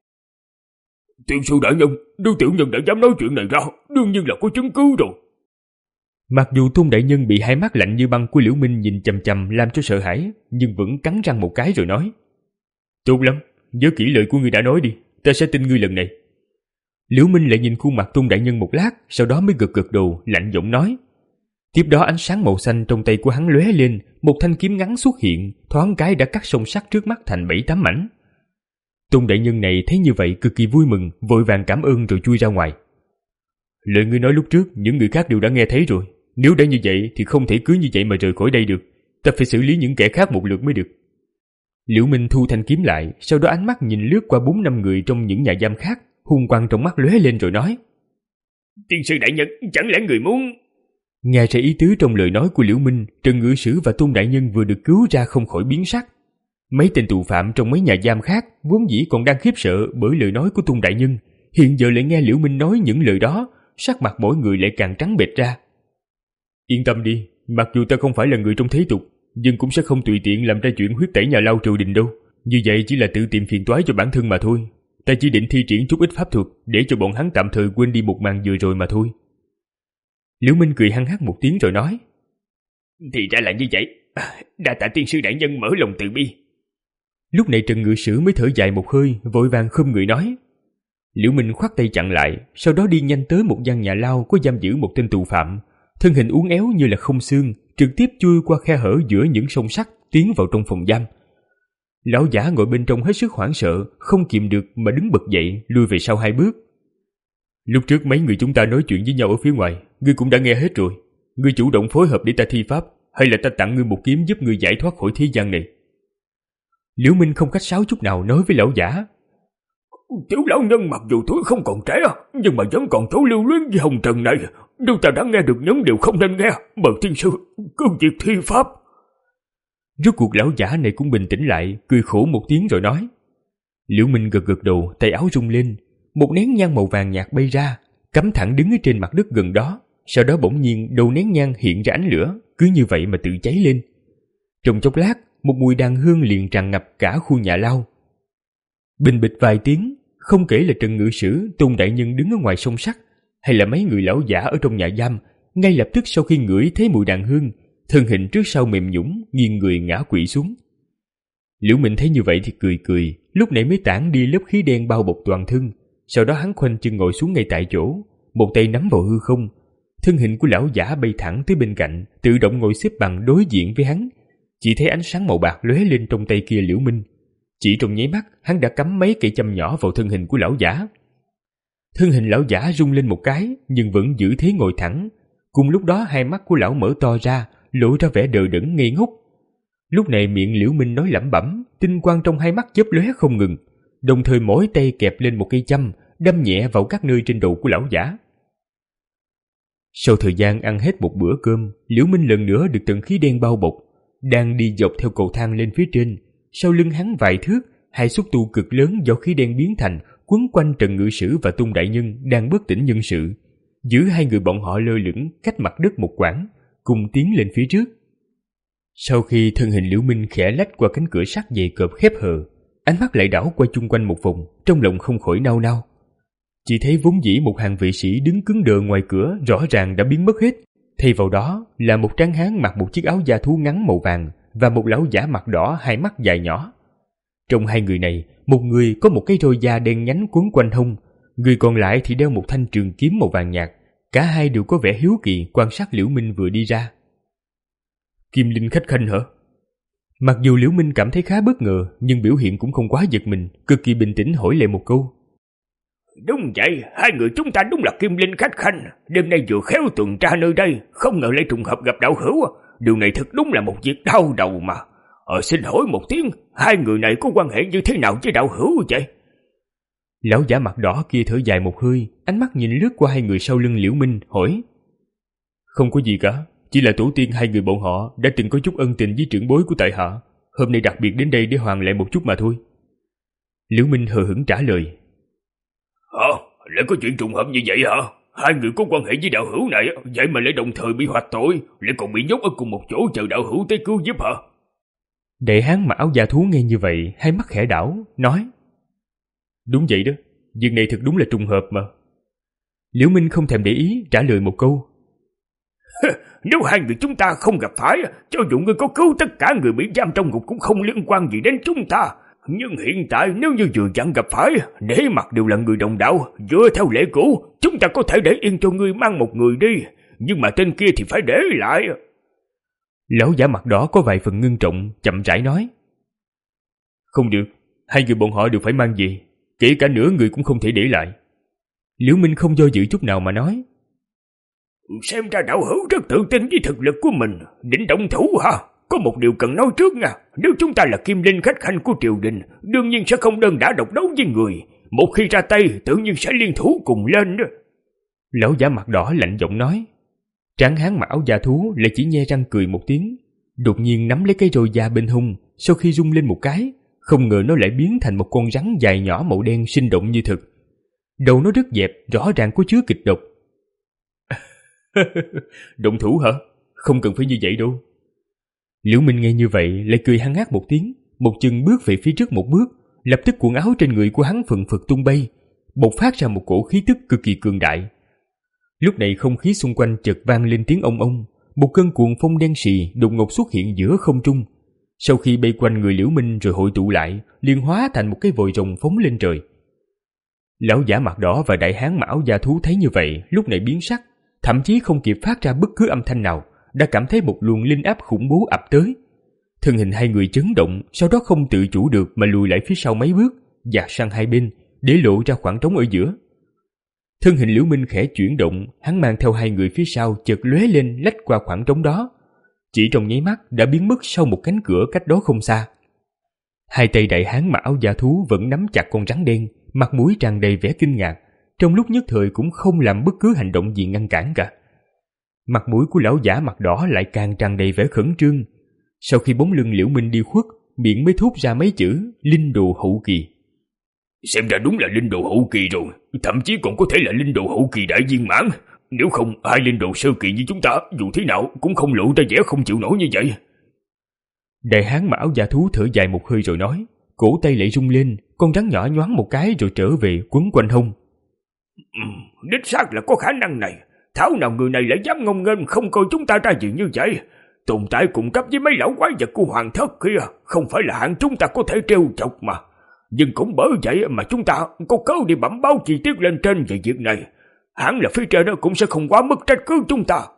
[SPEAKER 3] Tiên sư đại nhân, nếu tiểu nhân đã dám nói chuyện này ra, đương nhiên là có chứng cứ rồi.
[SPEAKER 2] Mặc dù tôn đại nhân bị hai mắt lạnh như băng của Liễu Minh nhìn chằm chằm làm cho sợ hãi, nhưng vẫn cắn răng một cái rồi nói. Tốt lắm, nhớ kỹ lời của ngươi đã nói đi, ta sẽ tin ngươi lần này. Liễu Minh lại nhìn khuôn mặt tôn đại nhân một lát, sau đó mới gật gật đầu, lạnh giọng nói. Tiếp đó ánh sáng màu xanh trong tay của hắn lóe lên, một thanh kiếm ngắn xuất hiện, thoáng cái đã cắt song sắt trước mắt thành bảy tám mảnh. Tôn đại nhân này thấy như vậy cực kỳ vui mừng, vội vàng cảm ơn rồi chui ra ngoài. Lời ngươi nói lúc trước, những người khác đều đã nghe thấy rồi. Nếu đã như vậy thì không thể cứ như vậy mà rời khỏi đây được. Ta phải xử lý những kẻ khác một lượt mới được. Liễu Minh thu thanh kiếm lại, sau đó ánh mắt nhìn lướt qua bốn năm người trong những nhà giam khác, hung quang trong mắt lóe lên rồi nói.
[SPEAKER 3] Tiên sư đại nhân, chẳng lẽ người muốn...
[SPEAKER 2] Nghe ra ý tứ trong lời nói của Liễu Minh, Trần Ngự Sử và Tôn đại nhân vừa được cứu ra không khỏi biến sắc. Mấy tên tù phạm trong mấy nhà giam khác vốn dĩ còn đang khiếp sợ bởi lời nói của Tung đại nhân, hiện giờ lại nghe Liễu Minh nói những lời đó, sắc mặt mỗi người lại càng trắng bệch ra. Yên tâm đi, mặc dù ta không phải là người trong thế tục, nhưng cũng sẽ không tùy tiện làm ra chuyện huyết tẩy nhà lao triều đình đâu. Như vậy chỉ là tự tìm phiền toái cho bản thân mà thôi. Ta chỉ định thi triển chút ít pháp thuật để cho bọn hắn tạm thời quên đi một màn vừa rồi mà thôi. Liễu Minh cười hăng hắc một tiếng rồi nói:
[SPEAKER 3] Thì ra là như vậy, đa tạ tiên sư đại nhân mở lòng từ bi.
[SPEAKER 2] Lúc này Trần Ngự Sử mới thở dài một hơi, vội vàng khom người nói. Liễu Minh khoát tay chặn lại, sau đó đi nhanh tới một gian nhà lao có giam giữ một tên tù phạm, thân hình uốn éo như là không xương, trực tiếp chui qua khe hở giữa những song sắt tiến vào trong phòng giam. Lão giả ngồi bên trong hết sức hoảng sợ, không kìm được mà đứng bật dậy, lui về sau hai bước. Lúc trước mấy người chúng ta nói chuyện với nhau ở phía ngoài, ngươi cũng đã nghe hết rồi. Ngươi chủ động phối hợp để ta thi pháp, hay là ta tặng ngươi một kiếm giúp ngươi giải thoát khỏi thế gian này? Liễu Minh không khách sáo chút nào nói với lão giả.
[SPEAKER 3] Tiểu lão nhân mặc dù tuổi không còn trẻ, nhưng mà vẫn còn chỗ lưu luyến với hồng trần này. Nếu ta đã nghe được những điều không nên nghe, mời tiên sư cứ việc thi pháp.
[SPEAKER 2] Rốt cuộc lão giả này cũng bình tĩnh lại, cười khổ một tiếng rồi nói. Liễu Minh gật gật đầu, tay áo rung lên, một nén nhang màu vàng nhạt bay ra, cắm thẳng đứng ở trên mặt đất gần đó. Sau đó bỗng nhiên đầu nén nhang hiện ra ánh lửa, cứ như vậy mà tự cháy lên. Trong chốc lát, một mùi đàn hương liền tràn ngập cả khu nhà lao. Bình bịch vài tiếng, không kể là Trần Ngự Sử, Tôn đại nhân đứng ở ngoài song sắt, hay là mấy người lão giả ở trong nhà giam, ngay lập tức sau khi ngửi thấy mùi đàn hương, thân hình trước sau mềm nhũn, nghiêng người ngã quỵ xuống. Liễu Minh thấy như vậy thì cười cười, lúc nãy mới tản đi lớp khí đen bao bọc toàn thân, sau đó hắn khoanh chân ngồi xuống ngay tại chỗ, một tay nắm vào hư không. Thân hình của lão giả bay thẳng tới bên cạnh, tự động ngồi xếp bằng đối diện với hắn. Chỉ thấy ánh sáng màu bạc lóe lên trong tay kia Liễu Minh. Chỉ trong nháy mắt, hắn đã cắm mấy cây châm nhỏ vào thân hình của lão giả. Thân hình lão giả rung lên một cái, nhưng vẫn giữ thế ngồi thẳng. Cùng lúc đó hai mắt của lão mở to ra, lộ ra vẻ đờ đẫn ngây ngốc. Lúc này miệng Liễu Minh nói lẩm bẩm, tinh quang trong hai mắt chớp lóe không ngừng, đồng thời mỗi tay kẹp lên một cây châm, đâm nhẹ vào các nơi trên đầu của lão giả. Sau thời gian ăn hết một bữa cơm, Liễu Minh lần nữa được tầng khí đen bao bọc, đang đi dọc theo cầu thang lên phía trên. Sau lưng hắn vài thước, hai xúc tu cực lớn do khí đen biến thành quấn quanh Trần Ngự Sử và Tung đại nhân đang bất tỉnh nhân sự, giữ hai người bọn họ lơ lửng cách mặt đất một quãng, cùng tiến lên phía trước. Sau khi thân hình Liễu Minh khẽ lách qua cánh cửa sắt dày cộp khép hờ, ánh mắt lại đảo qua chung quanh một vòng, trong lòng không khỏi nao nao. Chỉ thấy vốn dĩ một hàng vệ sĩ đứng cứng đờ ngoài cửa rõ ràng đã biến mất hết, thay vào đó là một tráng hán mặc một chiếc áo da thú ngắn màu vàng và một lão giả mặt đỏ hai mắt dài nhỏ. Trong hai người này, một người có một cái roi da đen nhánh quấn quanh hông, người còn lại thì đeo một thanh trường kiếm màu vàng nhạt. Cả hai đều có vẻ hiếu kỳ quan sát Liễu Minh vừa đi ra. Kim Linh khách khanh hả? Mặc dù Liễu Minh cảm thấy khá bất ngờ, nhưng biểu hiện cũng không quá giật mình, cực kỳ bình tĩnh hỏi lại một câu.
[SPEAKER 3] Đúng vậy, hai người chúng ta đúng là Kim Linh khách khanh. Đêm nay vừa khéo tuần tra nơi đây, không ngờ lại trùng hợp gặp đạo hữu. Điều này thật đúng là một việc đau đầu mà. Ờ xin hỏi một tiếng, hai người này có quan hệ như thế nào với đạo hữu vậy?
[SPEAKER 2] Lão giả mặt đỏ kia thở dài một hơi, ánh mắt nhìn lướt qua hai người sau lưng Liễu Minh, hỏi. Không có gì cả, chỉ là tổ tiên hai người bọn họ đã từng có chút ân tình với trưởng bối của tại hạ, hôm nay đặc biệt đến đây để hoàn lại một chút mà thôi. Liễu Minh hờ hững trả lời.
[SPEAKER 3] Hả? Lại có chuyện trùng hợp như vậy hả? Hai người có quan hệ với đạo hữu này, vậy mà lại đồng thời bị hoạch tội, lại còn bị nhốt ở cùng một chỗ chờ đạo hữu tới cứu giúp hả?
[SPEAKER 2] Đại hán mặc áo da thú nghe như vậy, hai mắt khẽ đảo, nói. Đúng vậy đó, việc này thật đúng là trùng hợp mà. Liễu Minh không thèm để ý, trả lời một câu.
[SPEAKER 3] Nếu hai người chúng ta không gặp phải, cho dù ngươi có cứu tất cả người bị giam trong ngục cũng không liên quan gì đến chúng ta. Nhưng hiện tại nếu như vừa dặn gặp phải, để mặt đều là người đồng đạo, dựa theo lễ cũ, chúng ta có thể để yên cho ngươi mang một người đi, nhưng mà tên kia thì phải để lại.
[SPEAKER 2] Lão giả mặt đỏ có vài phần ngưng trọng, chậm rãi nói. Không được, hai người bọn họ đều phải mang về, kể cả nửa người cũng không thể để lại. Liễu Minh không do dự chút nào mà nói.
[SPEAKER 3] Xem ra đạo hữu rất tự tin với thực lực của mình, định động thủ hả? Có một điều cần nói trước nha, nếu chúng ta là Kim Linh khách khanh của triều đình, đương nhiên sẽ không đơn đả độc đấu với người, một khi ra tay tự nhiên sẽ liên thủ cùng lên đó.
[SPEAKER 2] Lão giả mặt đỏ lạnh giọng nói. Tráng hán mặc áo da thú lại chỉ nhe răng cười một tiếng, đột nhiên nắm lấy cái roi da bên hông, sau khi rung lên một cái, không ngờ nó lại biến thành một con rắn dài nhỏ màu đen sinh động như thực. Đầu nó rất dẹp, rõ ràng có chứa kịch độc. Động thủ hả? Không cần phải như vậy đâu. Liễu Minh nghe như vậy lại cười hăng hắc một tiếng, một chân bước về phía trước một bước, lập tức quần áo trên người của hắn phần phật tung bay, bộc phát ra một cổ khí tức cực kỳ cường đại. Lúc này không khí xung quanh chợt vang lên tiếng ong ong, một cơn cuồng phong đen sì đột ngột xuất hiện giữa không trung. Sau khi bay quanh người Liễu Minh rồi hội tụ lại, liền hóa thành một cái vòi rồng phóng lên trời. Lão giả mặt đỏ và đại hán mão da thú thấy như vậy, lúc này biến sắc, thậm chí không kịp phát ra bất cứ âm thanh nào, đã cảm thấy một luồng linh áp khủng bố ập tới. Thân hình hai người chấn động, sau đó không tự chủ được mà lùi lại phía sau mấy bước, dạt sang hai bên, để lộ ra khoảng trống ở giữa. Thân hình Liễu Minh khẽ chuyển động, hắn mang theo hai người phía sau chợt lóe lên lách qua khoảng trống đó. Chỉ trong nháy mắt đã biến mất sau một cánh cửa cách đó không xa. Hai tay đại hán mặc áo da thú vẫn nắm chặt con rắn đen, mặt mũi tràn đầy vẻ kinh ngạc, trong lúc nhất thời cũng không làm bất cứ hành động gì ngăn cản cả. Mặt mũi của lão giả mặt đỏ lại càng tràn đầy vẻ khẩn trương. Sau khi bóng lưng Liễu Minh đi khuất, miệng mới thốt ra mấy chữ linh đồ hậu kỳ.
[SPEAKER 3] Xem ra đúng là linh đồ hậu kỳ rồi, thậm chí còn có thể là linh đồ hậu kỳ đại viên mãn. Nếu không, hai linh đồ sơ kỳ như chúng ta dù thế nào cũng không lộ ra vẻ không chịu nổi như vậy.
[SPEAKER 2] Đại hán mặc áo da thú thở dài một hơi rồi nói, cổ tay lại rung lên, con rắn nhỏ nhoáng một cái rồi trở về quấn quanh hông.
[SPEAKER 3] Ừ, đích xác là có khả năng này. Thảo nào người này lại dám ngông nghênh không coi chúng ta ra gì như vậy. Tồn tại cùng cấp với mấy lão quái vật của hoàng thất kia không phải là hạng chúng ta có thể trêu chọc mà. Nhưng cũng bởi vậy mà chúng ta có cớ đi bẩm báo chi tiết lên trên về việc này. Hẳn là phía trên đó cũng sẽ không quá mức trách cứ chúng ta.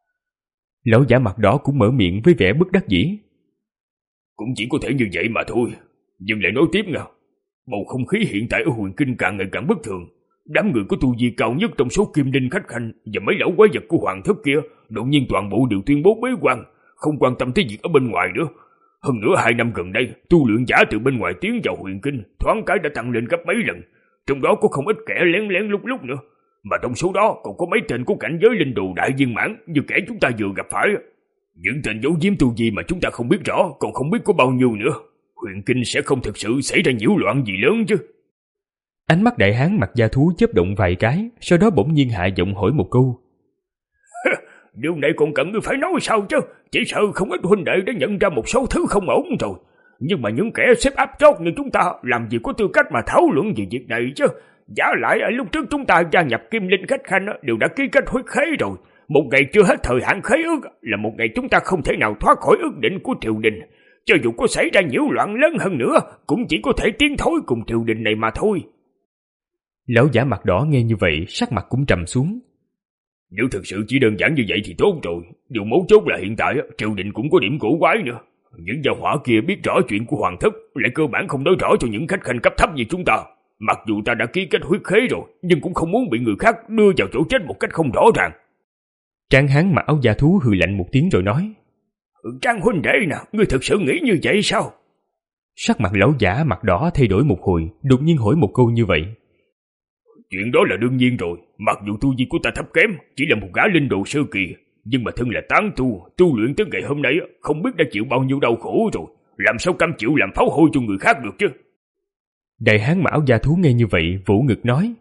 [SPEAKER 2] Lão giả mặt đỏ cũng mở miệng với vẻ bất đắc dĩ.
[SPEAKER 3] Cũng chỉ có thể như vậy mà thôi. Nhưng lại nói tiếp nha, bầu không khí hiện tại ở Huyền Kinh càng ngày càng bất thường. Đám người có tu vi cao nhất trong số kim đinh khách khanh và mấy lão quái vật của hoàng thất kia đột nhiên toàn bộ đều tuyên bố bế quan, không quan tâm tới việc ở bên ngoài nữa. Hơn nữa hai năm gần đây, tu luyện giả từ bên ngoài tiến vào Huyền Kinh thoáng cái đã tăng lên gấp mấy lần, trong đó có không ít kẻ lén lén lúc lúc nữa. Mà trong số đó còn có mấy tên của cảnh giới linh đồ đại viên mãn như kẻ chúng ta vừa gặp phải. Những tên giấu giếm tu vi mà chúng ta không biết rõ còn không biết có bao nhiêu nữa. Huyền Kinh sẽ không thực sự xảy ra nhiễu loạn gì lớn chứ.
[SPEAKER 2] Ánh mắt đại hán mặt da thú chớp động vài cái, sau đó bỗng nhiên hạ giọng hỏi một câu.
[SPEAKER 3] Điều này còn cần ngươi phải nói sao chứ? Chỉ sợ không ít huynh đệ đã nhận ra một số thứ không ổn rồi. Nhưng mà những kẻ xếp áp chót như chúng ta làm gì có tư cách mà thảo luận về việc này chứ? Giả lại ở lúc trước chúng ta gia nhập Kim Linh khách khanh đều đã ký kết huyết khế rồi. Một ngày chưa hết thời hạn khế ước là một ngày chúng ta không thể nào thoát khỏi ước định của triều đình. Cho dù có xảy ra nhiễu loạn lớn hơn nữa, cũng chỉ có thể tiến thối cùng triều đình này mà thôi.
[SPEAKER 2] Lão giả mặt đỏ nghe như vậy, sắc mặt cũng trầm xuống.
[SPEAKER 3] Nếu thực sự chỉ đơn giản như vậy thì tốt rồi. Điều mấu chốt là hiện tại triều đình cũng có điểm cổ quái nữa. Những gia hỏa kia biết rõ chuyện của hoàng thất, lại cơ bản không nói rõ cho những khách khanh cấp thấp như chúng ta. Mặc dù ta đã ký kết huyết khế rồi, nhưng cũng không muốn bị người khác đưa vào chỗ chết một cách không rõ ràng.
[SPEAKER 2] Tráng hán mặc áo da thú hừ lạnh một tiếng rồi nói.
[SPEAKER 3] Trang huynh đệ nè, ngươi thực sự nghĩ như vậy sao?
[SPEAKER 2] Sắc mặt lão giả mặt đỏ thay đổi một hồi, đột nhiên hỏi một câu như vậy.
[SPEAKER 3] Chuyện đó là đương nhiên rồi. Mặc dù tu vi của ta thấp kém, chỉ là một gã linh đồ sơ kỳ, nhưng mà thân là tán tu, tu luyện tới ngày hôm nay không biết đã chịu bao nhiêu đau khổ rồi. Làm sao cam chịu làm pháo hôi cho người khác được chứ?
[SPEAKER 2] Đại hán mặc áo da thú nghe như vậy vỗ ngực nói.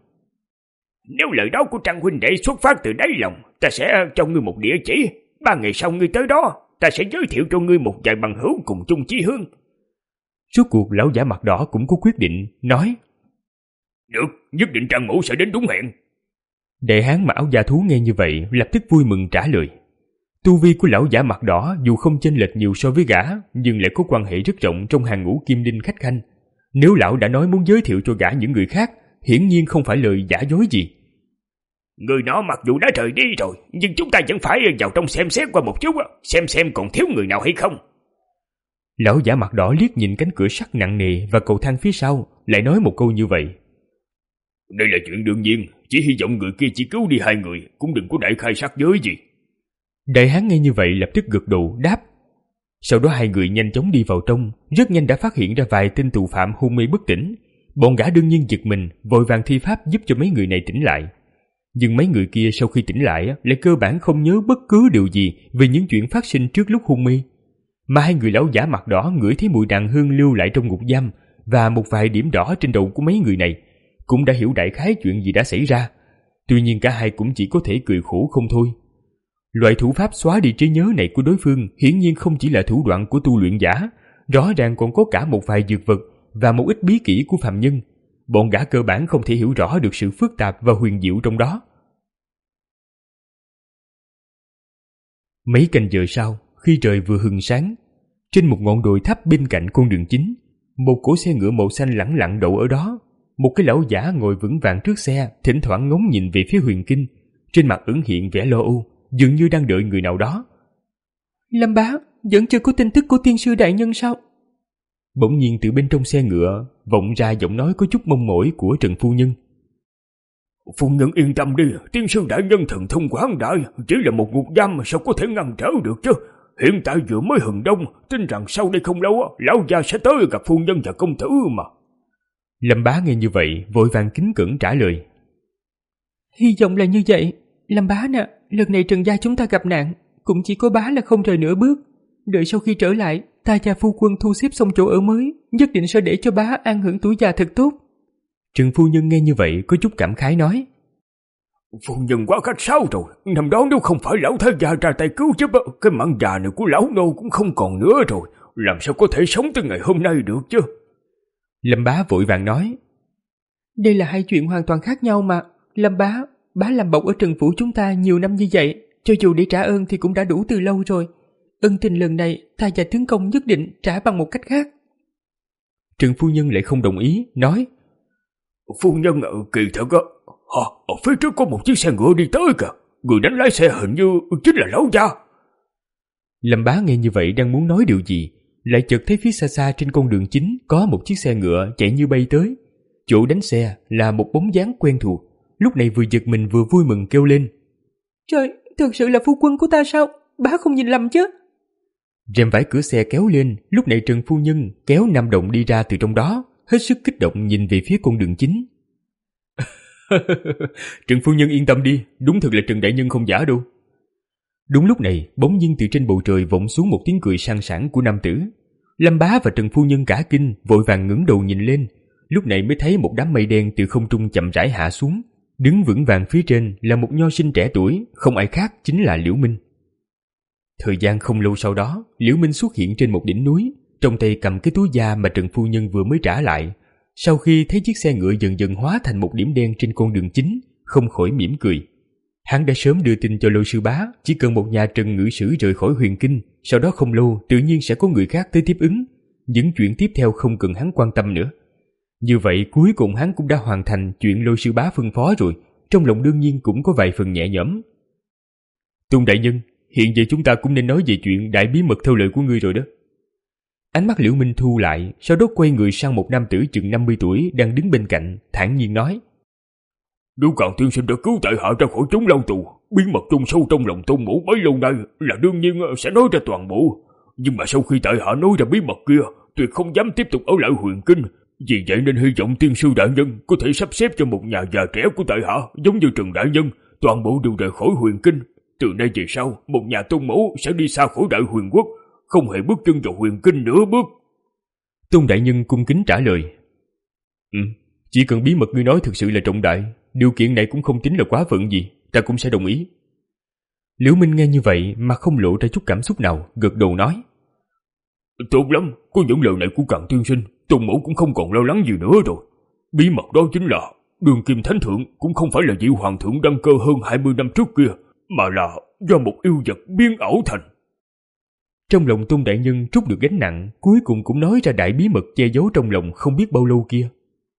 [SPEAKER 3] Nếu lời đó của Trang huynh đệ xuất phát từ đáy lòng, ta sẽ cho ngươi một địa chỉ. Ba ngày sau ngươi tới đó, ta sẽ giới thiệu cho ngươi một vài bằng hữu cùng chung chí hướng.
[SPEAKER 2] Rốt cuộc lão giả mặt đỏ cũng có quyết định, nói.
[SPEAKER 3] Được, nhất định Trang mẫu sẽ đến đúng hẹn.
[SPEAKER 2] Đại hán mặc áo da thú nghe như vậy lập tức vui mừng trả lời. Tu vi của lão giả mặt đỏ dù không chênh lệch nhiều so với gã, nhưng lại có quan hệ rất rộng trong hàng ngũ kim đinh khách khanh. Nếu lão đã nói muốn giới thiệu cho gã những người khác, hiển nhiên không phải lời giả dối gì.
[SPEAKER 3] Người nó mặc dù đã rời đi rồi, nhưng chúng ta vẫn phải vào trong xem xét qua một chút, xem xem còn thiếu người nào hay không.
[SPEAKER 2] Lão giả mặt đỏ liếc nhìn cánh cửa sắt nặng nề và cầu thang phía sau, lại nói một câu như vậy.
[SPEAKER 3] Đây là chuyện đương nhiên, chỉ hy vọng người kia chỉ cứu đi hai người, cũng đừng có đại khai sát giới gì.
[SPEAKER 2] Đại hán nghe như vậy lập tức gật đầu đáp. Sau đó hai người nhanh chóng đi vào trong, rất nhanh đã phát hiện ra vài tên tù phạm hôn mê bất tỉnh. Bọn gã đương nhiên giật mình, vội vàng thi pháp giúp cho mấy người này tỉnh lại. Nhưng mấy người kia sau khi tỉnh lại lại cơ bản không nhớ bất cứ điều gì về những chuyện phát sinh trước lúc hôn mê. Mà hai người lão giả mặt đỏ ngửi thấy mùi đàn hương lưu lại trong ngục giam và một vài điểm đỏ trên đầu của mấy người này, cũng đã hiểu đại khái chuyện gì đã xảy ra. Tuy nhiên cả hai cũng chỉ có thể cười khổ không thôi. Loại thủ pháp xóa đi trí nhớ này của đối phương hiển nhiên không chỉ là thủ đoạn của tu luyện giả, rõ ràng còn có cả một vài dược vật và một ít bí kỹ của phàm nhân. Bọn gã cơ bản không thể hiểu rõ được sự phức tạp và huyền diệu trong đó. Mấy canh giờ sau, khi trời vừa hừng sáng, trên một ngọn đồi thấp bên cạnh con đường chính, một cỗ xe ngựa màu xanh lẳng lặng đậu ở đó. Một cái lão giả ngồi vững vàng trước xe, thỉnh thoảng ngóng nhìn về phía Huyền Kinh, trên mặt ẩn hiện vẻ lo âu, dường như đang đợi người nào đó.
[SPEAKER 4] Lâm bá, vẫn chưa có tin tức của tiên sư đại nhân sao?
[SPEAKER 2] Bỗng nhiên từ bên trong xe ngựa vọng ra giọng nói có chút mong mỏi của Trần phu nhân.
[SPEAKER 3] Phu nhân yên tâm đi, tiên sư đại nhân thần thông quảng đại, chỉ là một ngục giam mà sao có thể ngăn trở được chứ. Hiện tại vừa mới hừng đông, tin rằng sau đây không lâu lão già sẽ tới gặp phu nhân và công tử mà.
[SPEAKER 2] Lâm bá nghe như vậy vội vàng kính cẩn trả lời.
[SPEAKER 4] Hy vọng là như vậy. Lâm bá nè, lần này Trần gia chúng ta gặp nạn, cũng chỉ có bá là không rời nửa bước. Đợi sau khi trở lại, ta và phu quân thu xếp xong chỗ ở mới, nhất định sẽ để cho bá an hưởng tuổi già thật tốt.
[SPEAKER 2] Trần phu nhân nghe như vậy có chút cảm khái nói.
[SPEAKER 3] Phu nhân quá khách sáo rồi, năm đó nếu không phải lão thái gia ra tay cứu giúp, cái mạng già này của lão nô cũng không còn nữa rồi, làm sao có thể sống tới ngày hôm nay được chứ.
[SPEAKER 2] Lâm bá vội vàng nói.
[SPEAKER 4] Đây là hai chuyện hoàn toàn khác nhau mà. Lâm bá, bá làm bộc ở Trần phủ chúng ta nhiều năm như vậy, cho dù để trả ơn thì cũng đã đủ từ lâu rồi. Ân tình lần này ta và tướng công nhất định trả bằng một cách khác.
[SPEAKER 2] Trần phu nhân lại không đồng ý, nói.
[SPEAKER 3] Phu nhân ở kỳ thật á, à, ở phía trước có một chiếc xe ngựa đi tới kìa, người đánh lái xe hình như chính là lão gia.
[SPEAKER 2] Lâm bá nghe như vậy đang muốn nói điều gì, lại chợt thấy phía xa xa trên con đường chính có một chiếc xe ngựa chạy như bay tới. Chỗ đánh xe là một bóng dáng quen thuộc, lúc này vừa giật mình vừa vui mừng kêu lên.
[SPEAKER 4] Trời, thực sự là phu quân của ta sao? Bá không nhìn lầm chứ?
[SPEAKER 2] Rèm vải cửa xe kéo lên, lúc này Trần phu nhân kéo Nam Động đi ra từ trong đó, hết sức kích động nhìn về phía con đường chính. Trần phu nhân yên tâm đi, đúng thật là Trần đại nhân không giả đâu. Đúng lúc này, bỗng nhiên từ trên bầu trời vọng xuống một tiếng cười sang sảng của nam tử. Lâm bá và Trần phu nhân cả kinh, vội vàng ngẩng đầu nhìn lên, lúc này mới thấy một đám mây đen từ không trung chậm rãi hạ xuống. Đứng vững vàng phía trên là một nho sinh trẻ tuổi, không ai khác chính là Liễu Minh. Thời gian không lâu sau đó, Liễu Minh xuất hiện trên một đỉnh núi, trong tay cầm cái túi da mà Trần phu nhân vừa mới trả lại. Sau khi thấy chiếc xe ngựa dần dần hóa thành một điểm đen trên con đường chính, không khỏi mỉm cười. Hắn đã sớm đưa tin cho Lôi sư bá, chỉ cần một nhà Trần ngự sử rời khỏi Huyền Kinh, sau đó không lâu tự nhiên sẽ có người khác tới tiếp ứng. Những chuyện tiếp theo không cần hắn quan tâm nữa. Như vậy cuối cùng hắn cũng đã hoàn thành chuyện Lôi sư bá phân phó rồi, trong lòng đương nhiên cũng có vài phần nhẹ nhõm. Tôn đại nhân, hiện giờ chúng ta cũng nên nói về chuyện đại bí mật theo lời của ngươi rồi đó. Ánh mắt Liễu Minh thu lại, sau đó quay người sang một nam tử chừng năm mươi tuổi đang đứng bên cạnh, thản nhiên nói.
[SPEAKER 3] Nếu Càn tiên sinh đã cứu tại hạ ra khỏi chốn lao tù, bí mật chôn sâu trong lòng Tôn mẫu bấy lâu nay là đương nhiên sẽ nói ra toàn bộ. Nhưng mà sau khi tại hạ nói ra bí mật kia, tuyệt không dám tiếp tục ở lại Huyền Kinh. Vì vậy nên hy vọng tiên sư đại nhân có thể sắp xếp cho một nhà già trẻ của tại hạ, giống như Trần đại nhân, toàn bộ đều rời khỏi Huyền Kinh. Từ nay về sau, một nhà Tôn mẫu sẽ đi xa khỏi Đại Huyền Quốc, không hề bước chân vào Huyền Kinh nửa bước.
[SPEAKER 2] Tôn đại nhân cung kính trả lời. Ừ, chỉ cần bí mật ngươi nói thực sự là trọng đại, điều kiện này cũng không tính là quá phận gì, ta cũng sẽ đồng ý. Liễu Minh nghe như vậy mà không lộ ra chút cảm xúc nào, gật đầu nói.
[SPEAKER 3] Tốt lắm, có những lời này của Càn tiên sinh, Tôn mẫu cũng không còn lo lắng gì nữa rồi. Bí mật đó chính là Đường Kim Thánh Thượng cũng không phải là vị hoàng thượng đăng cơ hơn hai mươi năm trước kia, mà là do một yêu vật biến ảo thành.
[SPEAKER 2] Trong lòng Tôn đại nhân trút được gánh nặng, cuối cùng cũng nói ra đại bí mật che giấu trong lòng không biết bao lâu kia.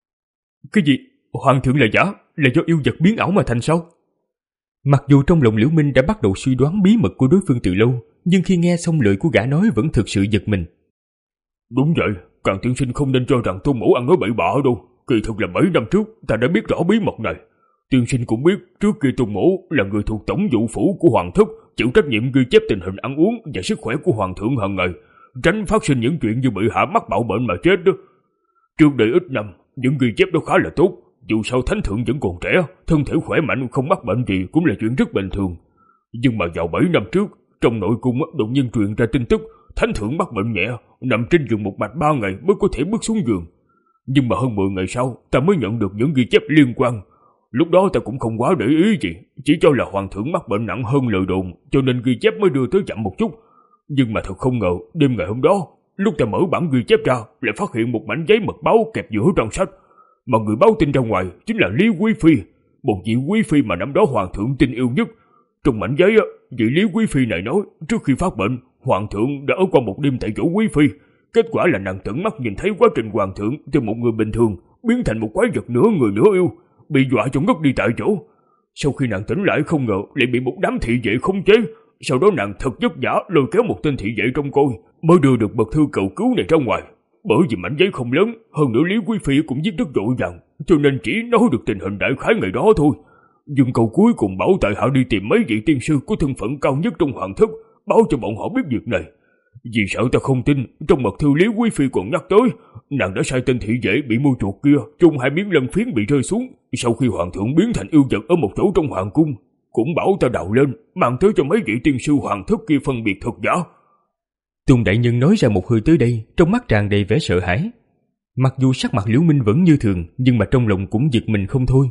[SPEAKER 2] Cái gì? Hoàng thượng là giả, là do yêu vật biến ảo mà thành sao? Mặc dù trong lòng Liễu Minh đã bắt đầu suy đoán bí mật của đối phương từ lâu, nhưng khi nghe xong lời của gã nói vẫn thực sự giật mình.
[SPEAKER 3] Đúng vậy, Càn tiên sinh không nên cho rằng Tôn mẫu ăn nói bậy bạ đâu. Kỳ thực là mấy năm trước ta đã biết rõ bí mật này. Tiên sinh cũng biết trước kia Tôn mẫu là người thuộc tổng vụ phủ của hoàng thất, chịu trách nhiệm ghi chép tình hình ăn uống và sức khỏe của hoàng thượng hàng ngày, tránh phát sinh những chuyện như bị hạ mắc bạo bệnh mà chết đó. Trước đây ít năm, những ghi chép đó khá là tốt. Dù sao thánh thượng vẫn còn trẻ, thân thể khỏe mạnh không mắc bệnh gì cũng là chuyện rất bình thường. Nhưng mà vào bảy năm trước, trong nội cung đột nhiên truyền ra tin tức thánh thượng mắc bệnh nhẹ, nằm trên giường một mạch ba ngày mới có thể bước xuống giường. Nhưng mà hơn mười ngày sau, ta mới nhận được những ghi chép liên quan. Lúc đó ta cũng không quá để ý gì, chỉ cho là hoàng thượng mắc bệnh nặng hơn lời đồn, cho nên ghi chép mới đưa tới chậm một chút. Nhưng mà thật không ngờ, đêm ngày hôm đó, lúc ta mở bản ghi chép ra, lại phát hiện một mảnh giấy mật báo kẹp giữa trang sách. Mà người báo tin ra ngoài chính là Lý Quý Phi, một vị quý phi mà năm đó hoàng thượng tin yêu nhất. Trong mảnh giấy, vị Lý Quý Phi này nói, trước khi phát bệnh, hoàng thượng đã ở qua một đêm tại chỗ quý phi. Kết quả là nàng tận mắt nhìn thấy quá trình hoàng thượng từ một người bình thường biến thành một quái vật nửa người nửa yêu, bị dọa cho ngất đi tại chỗ. Sau khi nàng tỉnh lại không ngờ lại bị một đám thị vệ khống chế. Sau đó nàng thật vất vả lôi kéo một tên thị vệ trong coi, mới đưa được bậc thư cầu cứu này ra ngoài. Bởi vì mảnh giấy không lớn, hơn nữa Lý Quý Phi cũng viết rất vội vàng, cho nên chỉ nói được tình hình đại khái ngày đó thôi. Nhưng câu cuối cùng bảo tại hạ đi tìm mấy vị tiên sư có thân phận cao nhất trong hoàng thất, báo cho bọn họ biết việc này. Vì sợ ta không tin, trong mật thư Lý Quý Phi còn nhắc tới, nàng đã sai tên thị vệ bị mua chuột kia chung hai miếng lân phiến bị rơi xuống sau khi hoàng thượng biến thành yêu vật ở một chỗ trong hoàng cung, cũng bảo ta đào lên mang tới cho mấy vị tiên sư hoàng thất kia phân biệt thật giả.
[SPEAKER 2] Tôn đại nhân nói ra một hơi tới đây, trong mắt tràn đầy vẻ sợ hãi. Mặc dù sắc mặt Liễu Minh vẫn như thường, nhưng mà trong lòng cũng giật mình không thôi.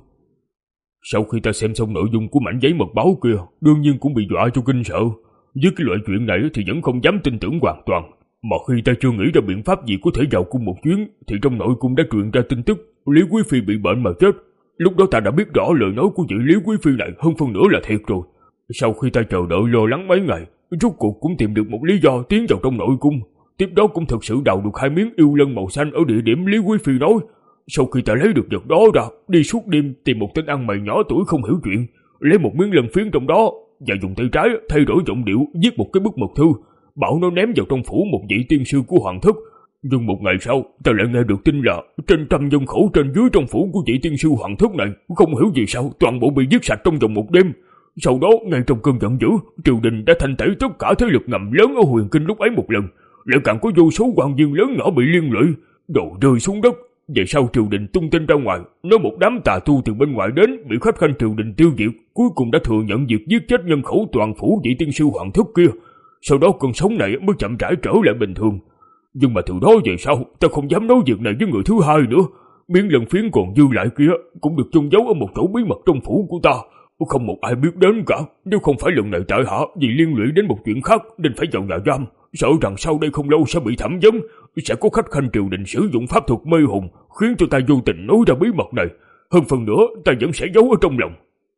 [SPEAKER 3] Sau khi ta xem xong nội dung của mảnh giấy mật báo kia, đương nhiên cũng bị dọa cho kinh sợ. Với cái loại chuyện này thì vẫn không dám tin tưởng hoàn toàn. Mà khi ta chưa nghĩ ra biện pháp gì có thể vào cung một chuyến, thì trong nội cung đã truyền ra tin tức Lý Quý Phi bị bệnh mà chết. Lúc đó ta đã biết rõ lời nói của vị Lý Quý Phi này hơn phân nửa là thiệt rồi. Sau khi ta chờ đợi lo lắng mấy ngày, rốt cuộc cũng tìm được một lý do tiến vào trong nội cung. Tiếp đó cũng thật sự đào được hai miếng yêu lân màu xanh ở địa điểm Lý Quý Phi nói. Sau khi ta lấy được vật đó ra, đi suốt đêm tìm một tên ăn mày nhỏ tuổi không hiểu chuyện, lấy một miếng lân phiến trong đó và dùng tay trái thay đổi giọng điệu viết một cái bức mật thư, bảo nó ném vào trong phủ một vị tiên sư của hoàng thất. Nhưng một ngày sau, ta lại nghe được tin là trên trăm nhân khẩu trên dưới trong phủ của vị tiên sư hoàng thất này không hiểu vì sao toàn bộ bị giết sạch trong vòng một đêm. Sau đó, ngay trong cơn giận dữ, triều đình đã thanh tẩy tất cả thế lực ngầm lớn ở Huyền Kinh lúc ấy một lần, lại càng có vô số quan viên lớn nhỏ bị liên lụy, đồ rơi xuống đất. Về sau triều đình tung tin ra ngoài, nói một đám tà tu từ bên ngoài đến bị khách khanh triều đình tiêu diệt, cuối cùng đã thừa nhận việc giết chết nhân khẩu toàn phủ vị tiên sư hoàng thất kia. Sau đó cơn sóng này mới chậm rãi trở lại bình thường. Nhưng mà từ đó về sau, ta không dám nói việc này với người thứ hai nữa. Miếng lân phiến còn dư lại kia cũng được chôn giấu ở một chỗ bí mật trong phủ của ta, không một ai biết đến cả. Nếu không phải lần này tại hạ vì liên lụy đến một chuyện khác nên phải vào nhà giam, sợ rằng sau đây không lâu sẽ bị thẩm vấn, sẽ có khách khanh triều đình sử dụng pháp thuật mê hồn khiến cho ta vô tình nói ra bí mật này. Hơn phần nữa ta vẫn sẽ giấu ở trong lòng.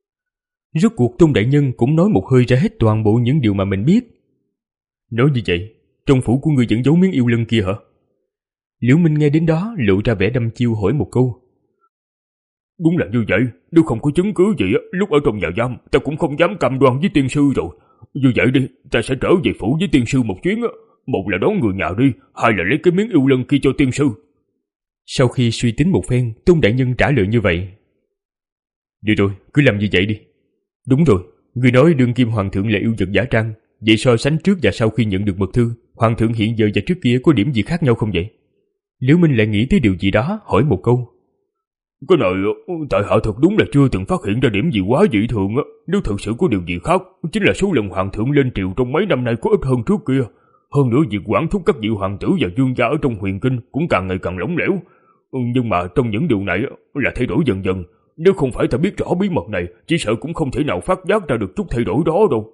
[SPEAKER 2] Rốt cuộc Tôn đại nhân cũng nói một hơi ra hết toàn bộ những điều mà mình biết. Nói như vậy, trong phủ của ngươi vẫn giấu miếng yêu lân kia hả? Liễu Minh nghe đến đó lộ ra vẻ đăm chiêu hỏi một câu.
[SPEAKER 3] Đúng là như vậy, nếu không có chứng cứ gì lúc ở trong nhà giam ta cũng không dám cam đoan với tiên sư rồi. Như vậy đi, ta sẽ trở về phủ với tiên sư một chuyến. Một là đón người nhà đi, hai là lấy cái miếng yêu lân kia cho tiên sư.
[SPEAKER 2] Sau khi suy tính một phen, Tôn đại nhân trả lời như vậy. Được rồi, cứ làm như vậy đi. Đúng rồi, người nói đương kim hoàng thượng là yêu vật giả trang. Vậy so sánh trước và sau khi nhận được mật thư, hoàng thượng hiện giờ và trước kia có điểm gì khác nhau không vậy? Liễu Minh lại nghĩ tới điều gì đó, hỏi một câu.
[SPEAKER 3] Cái này tại hạ thật đúng là chưa từng phát hiện ra điểm gì quá dị thường. Nếu thật sự có điều gì khác, chính là số lần hoàng thượng lên triều trong mấy năm nay có ít hơn trước kia. Hơn nữa việc quản thúc các vị hoàng tử và vương gia ở trong Huyền Kinh cũng càng ngày càng lỏng lẻo. Nhưng mà trong những điều này là thay đổi dần dần. Nếu không phải ta biết rõ bí mật này, chỉ sợ cũng không thể nào phát giác ra được chút thay đổi đó đâu.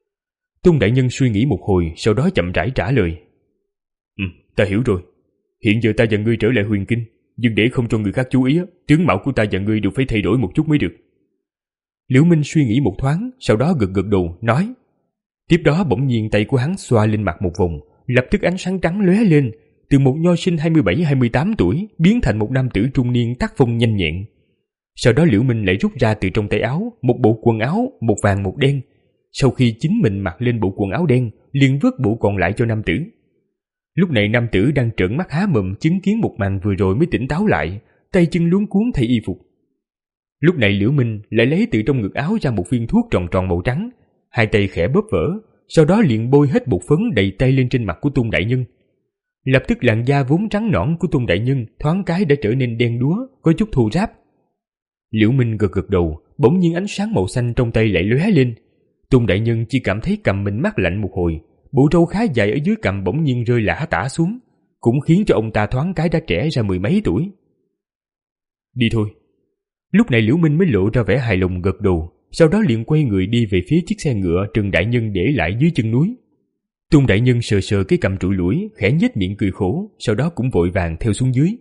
[SPEAKER 2] Tôn đại nhân suy nghĩ một hồi, sau đó chậm rãi trả lời. Ừ, ta hiểu rồi. Hiện giờ ta và ngươi trở lại Huyền Kinh, nhưng để không cho người khác chú ý, tướng mạo của ta và ngươi đều phải thay đổi một chút mới được. Liễu Minh suy nghĩ một thoáng, sau đó gật gật đầu, nói. Tiếp đó bỗng nhiên tay của hắn xoa lên mặt một vòng, lập tức ánh sáng trắng lóe lên, từ một nho sinh hai mươi bảy hai mươi tám tuổi biến thành một nam tử trung niên tác phong nhanh nhẹn. Sau đó Liễu Minh lại rút ra từ trong tay áo một bộ quần áo, một vàng một đen. Sau khi chính mình mặc lên bộ quần áo đen, liền vứt bộ còn lại cho nam tử. Lúc này nam tử đang trợn mắt há mồm chứng kiến một màn vừa rồi mới tỉnh táo lại, tay chân luống cuống thay y phục. Lúc này Liễu Minh lại lấy từ trong ngực áo ra một viên thuốc tròn tròn màu trắng, hai tay khẽ bóp vỡ, sau đó liền bôi hết bột phấn đầy tay lên trên mặt của Tôn đại nhân. Lập tức làn da vốn trắng nõn của Tôn đại nhân thoáng cái đã trở nên đen đúa, có chút thô ráp. Liễu Minh gật gật đầu, bỗng nhiên ánh sáng màu xanh trong tay lại lóe lên. Tôn đại nhân chỉ cảm thấy cầm mình mát lạnh một hồi, bộ râu khá dài ở dưới cằm bỗng nhiên rơi lả tả xuống, cũng khiến cho ông ta thoáng cái đã trẻ ra mười mấy tuổi. Đi thôi. Lúc này Liễu Minh mới lộ ra vẻ hài lòng gật đầu, sau đó liền quay người đi về phía chiếc xe ngựa Trần Đại Nhân để lại dưới chân núi. Tôn Đại Nhân sờ sờ cái cằm trụi lủi, khẽ nhếch miệng cười khổ, sau đó cũng vội vàng theo xuống dưới.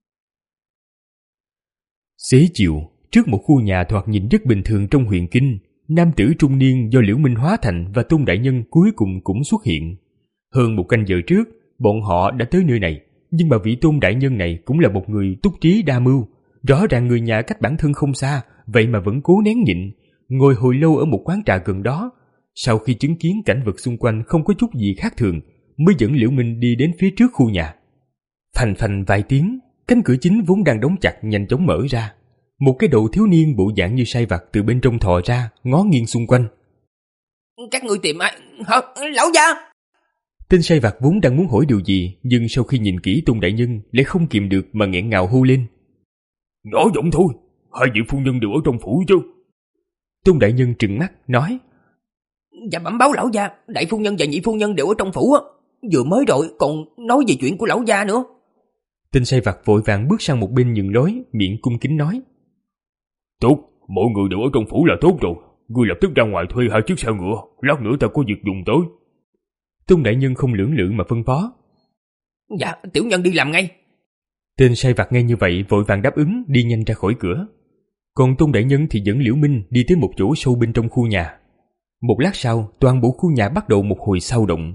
[SPEAKER 2] Xế chiều, trước một khu nhà thoạt nhìn rất bình thường trong huyện Kinh, nam tử trung niên do Liễu Minh hóa thành và Tôn Đại Nhân cuối cùng cũng xuất hiện. Hơn một canh giờ trước, bọn họ đã tới nơi này, nhưng mà vị Tôn Đại Nhân này cũng là một người túc trí đa mưu. Rõ ràng người nhà cách bản thân không xa, vậy mà vẫn cố nén nhịn, ngồi hồi lâu ở một quán trà gần đó. Sau khi chứng kiến cảnh vật xung quanh không có chút gì khác thường, mới dẫn Liễu Minh đi đến phía trước khu nhà. Phành phành vài tiếng, cánh cửa chính vốn đang đóng chặt nhanh chóng mở ra. Một cái đầu thiếu niên bộ dạng như sai vặt từ bên trong thò ra, ngó nghiêng xung quanh.
[SPEAKER 5] Các ngươi tìm ai? Hả? Lão gia!
[SPEAKER 2] Tên sai vặt vốn đang muốn hỏi điều gì, nhưng sau khi nhìn kỹ Tôn Đại Nhân lại không kìm được mà nghẹn ngào hô lên.
[SPEAKER 3] Nhỏ giọng thôi, hai vị phu nhân đều ở trong phủ chứ?
[SPEAKER 2] Tôn Đại Nhân trừng mắt nói.
[SPEAKER 5] Dạ bẩm báo lão gia, đại phu nhân và nhị phu nhân đều ở trong phủ á. Vừa mới rồi còn nói về chuyện của lão gia nữa.
[SPEAKER 2] Tên sai vặt vội vàng bước sang một bên nhường lối, miệng cung kính nói.
[SPEAKER 3] Tốt, mọi người đều ở trong phủ là tốt rồi. Ngươi lập tức ra ngoài thuê hai chiếc xe ngựa, lát nữa ta có việc dùng tới.
[SPEAKER 2] Tôn Đại Nhân không lưỡng lự mà phân phó.
[SPEAKER 5] Dạ, tiểu nhân đi làm ngay.
[SPEAKER 2] Tên sai vặt nghe như vậy vội vàng đáp ứng, đi nhanh ra khỏi cửa. Còn Tôn Đại Nhân thì dẫn Liễu Minh đi tới một chỗ sâu bên trong khu nhà. Một lát sau, toàn bộ khu nhà bắt đầu một hồi sao động.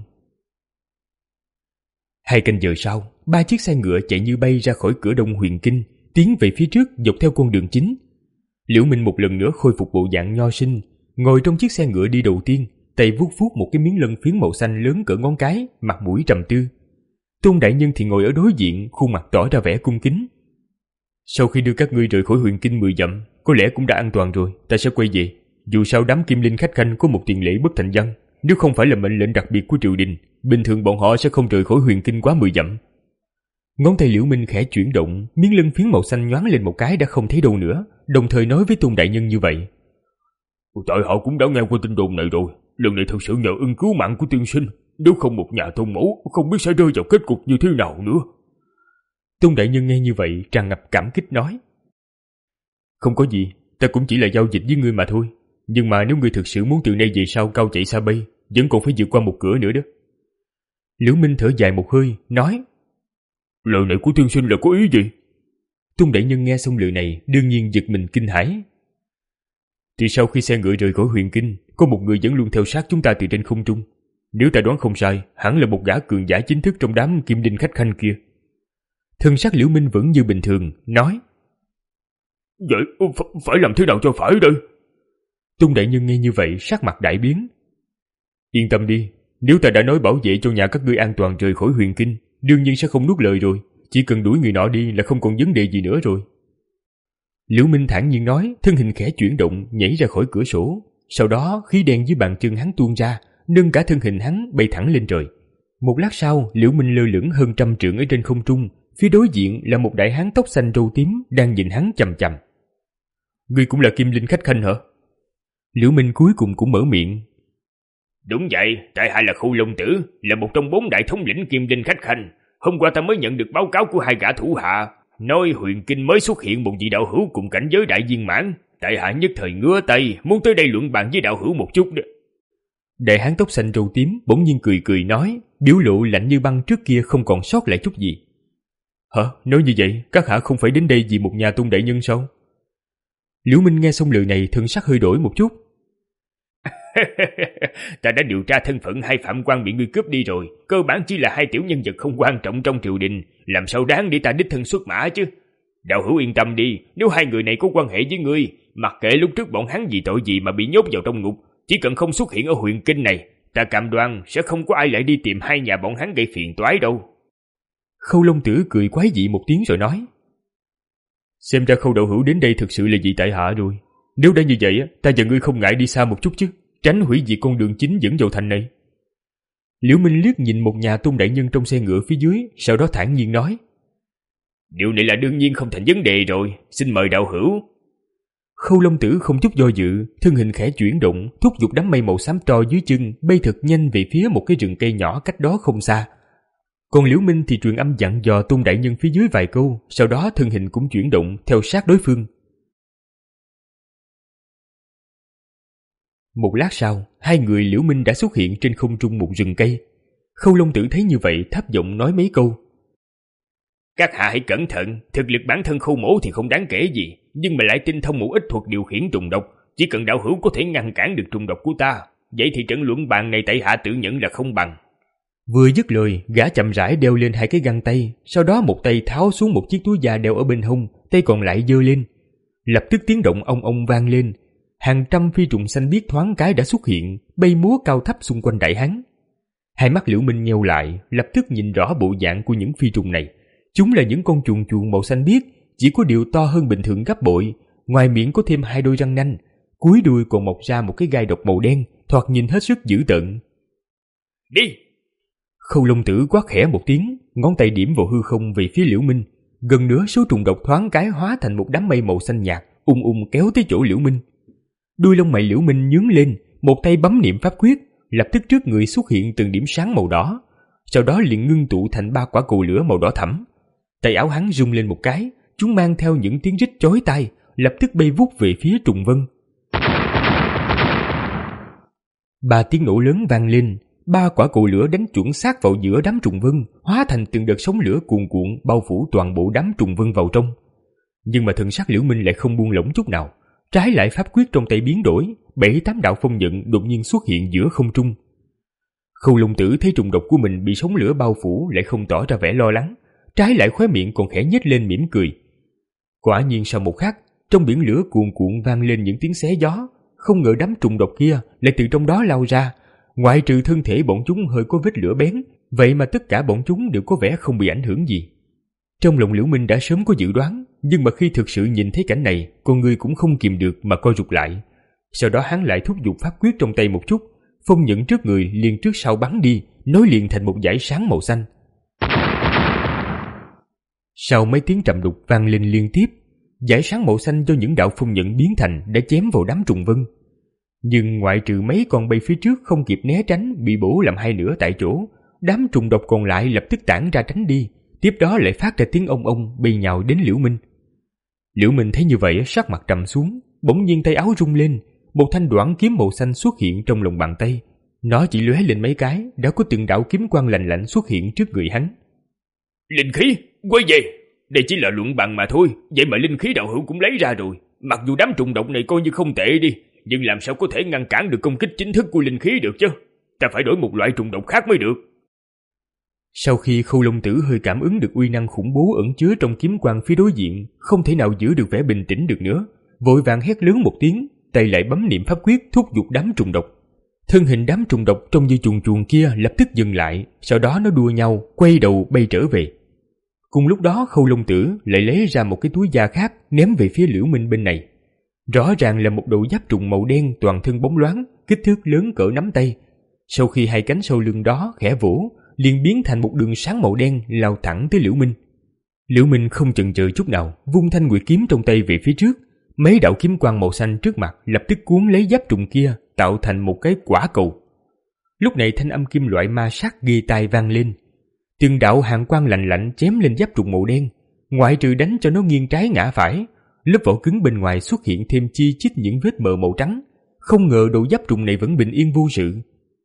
[SPEAKER 2] Hai canh giờ sau, ba chiếc xe ngựa chạy như bay ra khỏi cửa đông huyện Kinh, tiến về phía trước dọc theo con đường chính. Liễu Minh một lần nữa khôi phục bộ dạng nho sinh, ngồi trong chiếc xe ngựa đi đầu tiên, tay vuốt vuốt một cái miếng lân phiến màu xanh lớn cỡ ngón cái, mặt mũi trầm tư. Tôn Đại Nhân thì ngồi ở đối diện, khuôn mặt tỏ ra vẻ cung kính. Sau khi đưa các ngươi rời khỏi huyện Kinh mười dặm, có lẽ cũng đã an toàn rồi, ta sẽ quay về. Dù sao đám Kim Linh khách khanh có một tiền lệ bất thành văn, nếu không phải là mệnh lệnh đặc biệt của triều đình, bình thường bọn họ sẽ không rời khỏi huyện Kinh quá mười dặm. Ngón tay Liễu Minh khẽ chuyển động, miếng lân phiến màu xanh nhoáng lên một cái đã không thấy đâu nữa, đồng thời nói với Tôn Đại Nhân như vậy.
[SPEAKER 3] Tại họ cũng đã nghe qua tin đồn này rồi, lần này thật sự nhờ ân cứu mạng của tiên sinh, nếu không một nhà tôn mẫu không biết sẽ rơi vào kết cục như thế nào nữa.
[SPEAKER 2] Tôn Đại Nhân nghe như vậy tràn ngập cảm kích nói. Không có gì, ta cũng chỉ là giao dịch với ngươi mà thôi. Nhưng mà nếu ngươi thực sự muốn từ nay về sau cao chạy xa bay, vẫn còn phải vượt qua một cửa nữa đó. Liễu Minh thở dài một hơi, nói.
[SPEAKER 3] Lời này của tiên sinh là có ý gì?
[SPEAKER 2] Tôn Đại Nhân nghe xong lời này đương nhiên giật mình kinh hãi. Thì sau khi xe ngựa rời khỏi huyện Kinh, có một người vẫn luôn theo sát chúng ta từ trên không trung. Nếu ta đoán không sai, hẳn là một gã cường giả chính thức trong đám Kim Linh khách khanh kia. Thân sắc Liễu Minh vẫn như bình thường, nói.
[SPEAKER 3] Vậy ph- phải làm thế nào cho phải đây?
[SPEAKER 2] Tôn Đại Nhân nghe như vậy sắc mặt đại biến. Yên tâm đi, nếu ta đã nói bảo vệ cho nhà các ngươi an toàn rời khỏi huyện Kinh, đương nhiên sẽ không nuốt lời rồi. Chỉ cần đuổi người nọ đi là không còn vấn đề gì nữa rồi. Liễu Minh thản nhiên nói, thân hình khẽ chuyển động, nhảy ra khỏi cửa sổ. Sau đó khí đen dưới bàn chân hắn tuôn ra, nâng cả thân hình hắn bay thẳng lên trời. Một lát sau, Liễu Minh lơ lửng hơn trăm trượng ở trên không trung. Phía đối diện là một đại hán tóc xanh râu tím đang nhìn hắn chằm chằm. Ngươi cũng là Kim Linh khách khanh hả? Liễu Minh cuối cùng cũng mở miệng.
[SPEAKER 3] Đúng vậy, tại hạ là Khu Long Tử, là một trong bốn đại thống lĩnh Kim Linh khách khanh. Hôm qua ta mới nhận được báo cáo của hai gã thủ hạ, nói huyện Kinh mới xuất hiện một vị đạo hữu cùng cảnh giới đại viên mãn. Tại hạ nhất thời ngứa tay, muốn tới đây luận bàn với đạo hữu một chút đó.
[SPEAKER 2] Đại hán tóc xanh râu tím bỗng nhiên cười cười nói, biểu lộ lạnh như băng trước kia không còn sót lại chút gì. Hả? Nói như vậy, các hạ không phải đến đây vì một nhà Tôn đại nhân sao? Liễu Minh nghe xong lời này thân sắc hơi đổi một chút.
[SPEAKER 3] Ta đã điều tra thân phận hai phạm quan bị ngươi cướp đi rồi, cơ bản chỉ là hai tiểu nhân vật không quan trọng trong triều đình, làm sao đáng để ta đích thân xuất mã chứ. Đạo hữu yên tâm đi, nếu hai người này có quan hệ với ngươi, mặc kệ lúc trước bọn hắn vì tội gì mà bị nhốt vào trong ngục, chỉ cần không xuất hiện ở huyện Kinh này, ta cam đoan sẽ không có ai lại đi tìm hai nhà bọn hắn gây phiền toái đâu.
[SPEAKER 2] Khâu Long Tử cười quái dị một tiếng rồi nói. Xem ra Khâu đạo hữu đến đây thực sự là vì tại hạ rồi. Nếu đã như vậy, ta và ngươi không ngại đi xa một chút chứ, tránh hủy diệt con đường chính dẫn vào thành này. Liễu Minh liếc nhìn một nhà Tôn đại nhân trong xe ngựa phía dưới, sau đó thản nhiên nói.
[SPEAKER 3] Điều này là đương nhiên không thành vấn đề rồi, xin mời đạo hữu.
[SPEAKER 2] Khâu Long Tử không chút do dự, thân hình khẽ chuyển động, thúc giục đám mây màu xám tro dưới chân bay thật nhanh về phía một cái rừng cây nhỏ cách đó không xa. Còn Liễu Minh thì truyền âm dặn dò Tôn đại nhân phía dưới vài câu, sau đó thân hình cũng chuyển động theo sát đối phương. Một lát sau, hai người Liễu Minh đã xuất hiện trên không trung một rừng cây. Khâu Long Tử thấy như vậy thấp giọng nói mấy câu.
[SPEAKER 3] Các hạ hãy cẩn thận, thực lực bản thân Khâu mỗ thì không đáng kể gì, nhưng mà lại tinh thông một ít thuật điều khiển trùng độc, chỉ cần đạo hữu có thể ngăn cản được trùng độc của ta, vậy thì trận luận bàn này tại hạ tự nhận là không bằng.
[SPEAKER 2] Vừa dứt lời, gã chậm rãi đeo lên hai cái găng tay, sau đó một tay tháo xuống một chiếc túi da đeo ở bên hông, tay còn lại giơ lên. Lập tức tiếng động ong ong vang lên, hàng trăm phi trùng xanh biếc thoáng cái đã xuất hiện, bay múa cao thấp xung quanh đại hán. Hai mắt Liễu Minh nheo lại, lập tức nhìn rõ bộ dạng của những phi trùng này. Chúng là những con chuồn chuồn màu xanh biếc, chỉ có điều to hơn bình thường gấp bội, ngoài miệng có thêm hai đôi răng nanh, cuối đuôi còn mọc ra một cái gai độc màu đen, thoạt nhìn hết sức dữ tợn.
[SPEAKER 3] Đi!
[SPEAKER 2] Khâu Long Tử quát khẽ một tiếng, ngón tay điểm vào hư không về phía Liễu Minh. Gần nữa số trùng độc thoáng cái hóa thành một đám mây màu xanh nhạt, ung ung kéo tới chỗ Liễu Minh. Đuôi lông mày Liễu Minh nhướng lên, một tay bấm niệm pháp quyết, lập tức trước người xuất hiện từng điểm sáng màu đỏ, sau đó liền ngưng tụ thành ba quả cầu lửa màu đỏ thẫm. Tay áo hắn rung lên một cái, chúng mang theo những tiếng rít chói tai, lập tức bay vút về phía trùng vân. Ba tiếng nổ lớn vang lên, ba quả cầu lửa đánh chuẩn xác vào giữa đám trùng vân, hóa thành từng đợt sóng lửa cuồn cuộn bao phủ toàn bộ đám trùng vân vào trong. Nhưng mà thần sắc Liễu Minh lại không buông lỏng chút nào, trái lại pháp quyết trong tay biến đổi, bảy tám đạo phong nhận đột nhiên xuất hiện giữa không trung. Khâu Long Tử thấy trùng độc của mình bị sóng lửa bao phủ lại không tỏ ra vẻ lo lắng, trái lại khóe miệng còn khẽ nhếch lên mỉm cười. Quả nhiên sau một khắc, trong biển lửa cuồn cuộn vang lên những tiếng xé gió, không ngờ đám trùng độc kia lại từ trong đó lao ra, ngoại trừ thân thể bọn chúng hơi có vết lửa bén, vậy mà tất cả bọn chúng đều có vẻ không bị ảnh hưởng gì. Trong lòng Liễu Minh đã sớm có dự đoán, nhưng mà khi thực sự nhìn thấy cảnh này, con người cũng không kìm được mà co rụt lại. Sau đó hắn lại thúc giục pháp quyết trong tay một chút, phong nhận trước người liền trước sau bắn đi, nối liền thành một dải sáng màu xanh. Sau mấy tiếng trầm đục vang lên liên tiếp, dải sáng màu xanh do những đạo phong nhận biến thành đã chém vào đám trùng vân. Nhưng ngoại trừ mấy con bay phía trước không kịp né tránh bị bổ làm hai nửa tại chỗ, đám trùng độc còn lại lập tức tản ra tránh đi, tiếp đó lại phát ra tiếng ong ong bay nhào đến Liễu Minh. Liễu Minh thấy như vậy sắc mặt trầm xuống, bỗng nhiên tay áo rung lên, một thanh đoản kiếm màu xanh xuất hiện trong lòng bàn tay. Nó chỉ lóe lên mấy cái, đã có từng đạo kiếm quang lạnh lạnh xuất hiện trước người hắn.
[SPEAKER 3] Linh khí, quay về! Đây chỉ là luận bàn mà thôi, vậy mà linh khí đạo hữu cũng lấy ra rồi. Mặc dù đám trùng độc này coi như không tệ đi, nhưng làm sao có thể ngăn cản được công kích chính thức của linh khí được chứ? Ta phải đổi một loại trùng độc khác mới được.
[SPEAKER 2] Sau khi Khâu Long Tử hơi cảm ứng được uy năng khủng bố ẩn chứa trong kiếm quang phía đối diện, không thể nào giữ được vẻ bình tĩnh được nữa, vội vàng hét lớn một tiếng, tay lại bấm niệm pháp quyết thúc giục đám trùng độc. Thân hình đám trùng độc trong như chuồn chuồn kia lập tức dừng lại, sau đó nó đua nhau quay đầu bay trở về. Cùng lúc đó Khâu Long Tử lại lấy ra một cái túi da khác ném về phía Liễu Minh bên này. Rõ ràng là một đầu giáp trùng màu đen toàn thân bóng loáng, kích thước lớn cỡ nắm tay. Sau khi hai cánh sau lưng đó khẽ vỗ, liền biến thành một đường sáng màu đen lao thẳng tới Liễu Minh. Liễu Minh không chần chừ chút nào, vung thanh nguyệt kiếm trong tay về phía trước. Mấy đạo kiếm quang màu xanh trước mặt lập tức cuốn lấy giáp trùng kia, tạo thành một cái quả cầu. Lúc này thanh âm kim loại ma sát ghê tai vang lên. Từng đạo hàn quang lạnh lạnh chém lên giáp trùng màu đen, ngoại trừ đánh cho nó nghiêng trái ngã phải, lớp vỏ cứng bên ngoài xuất hiện thêm chi chít những vết mờ màu trắng. Không ngờ đầu giáp trùng này vẫn bình yên vô sự.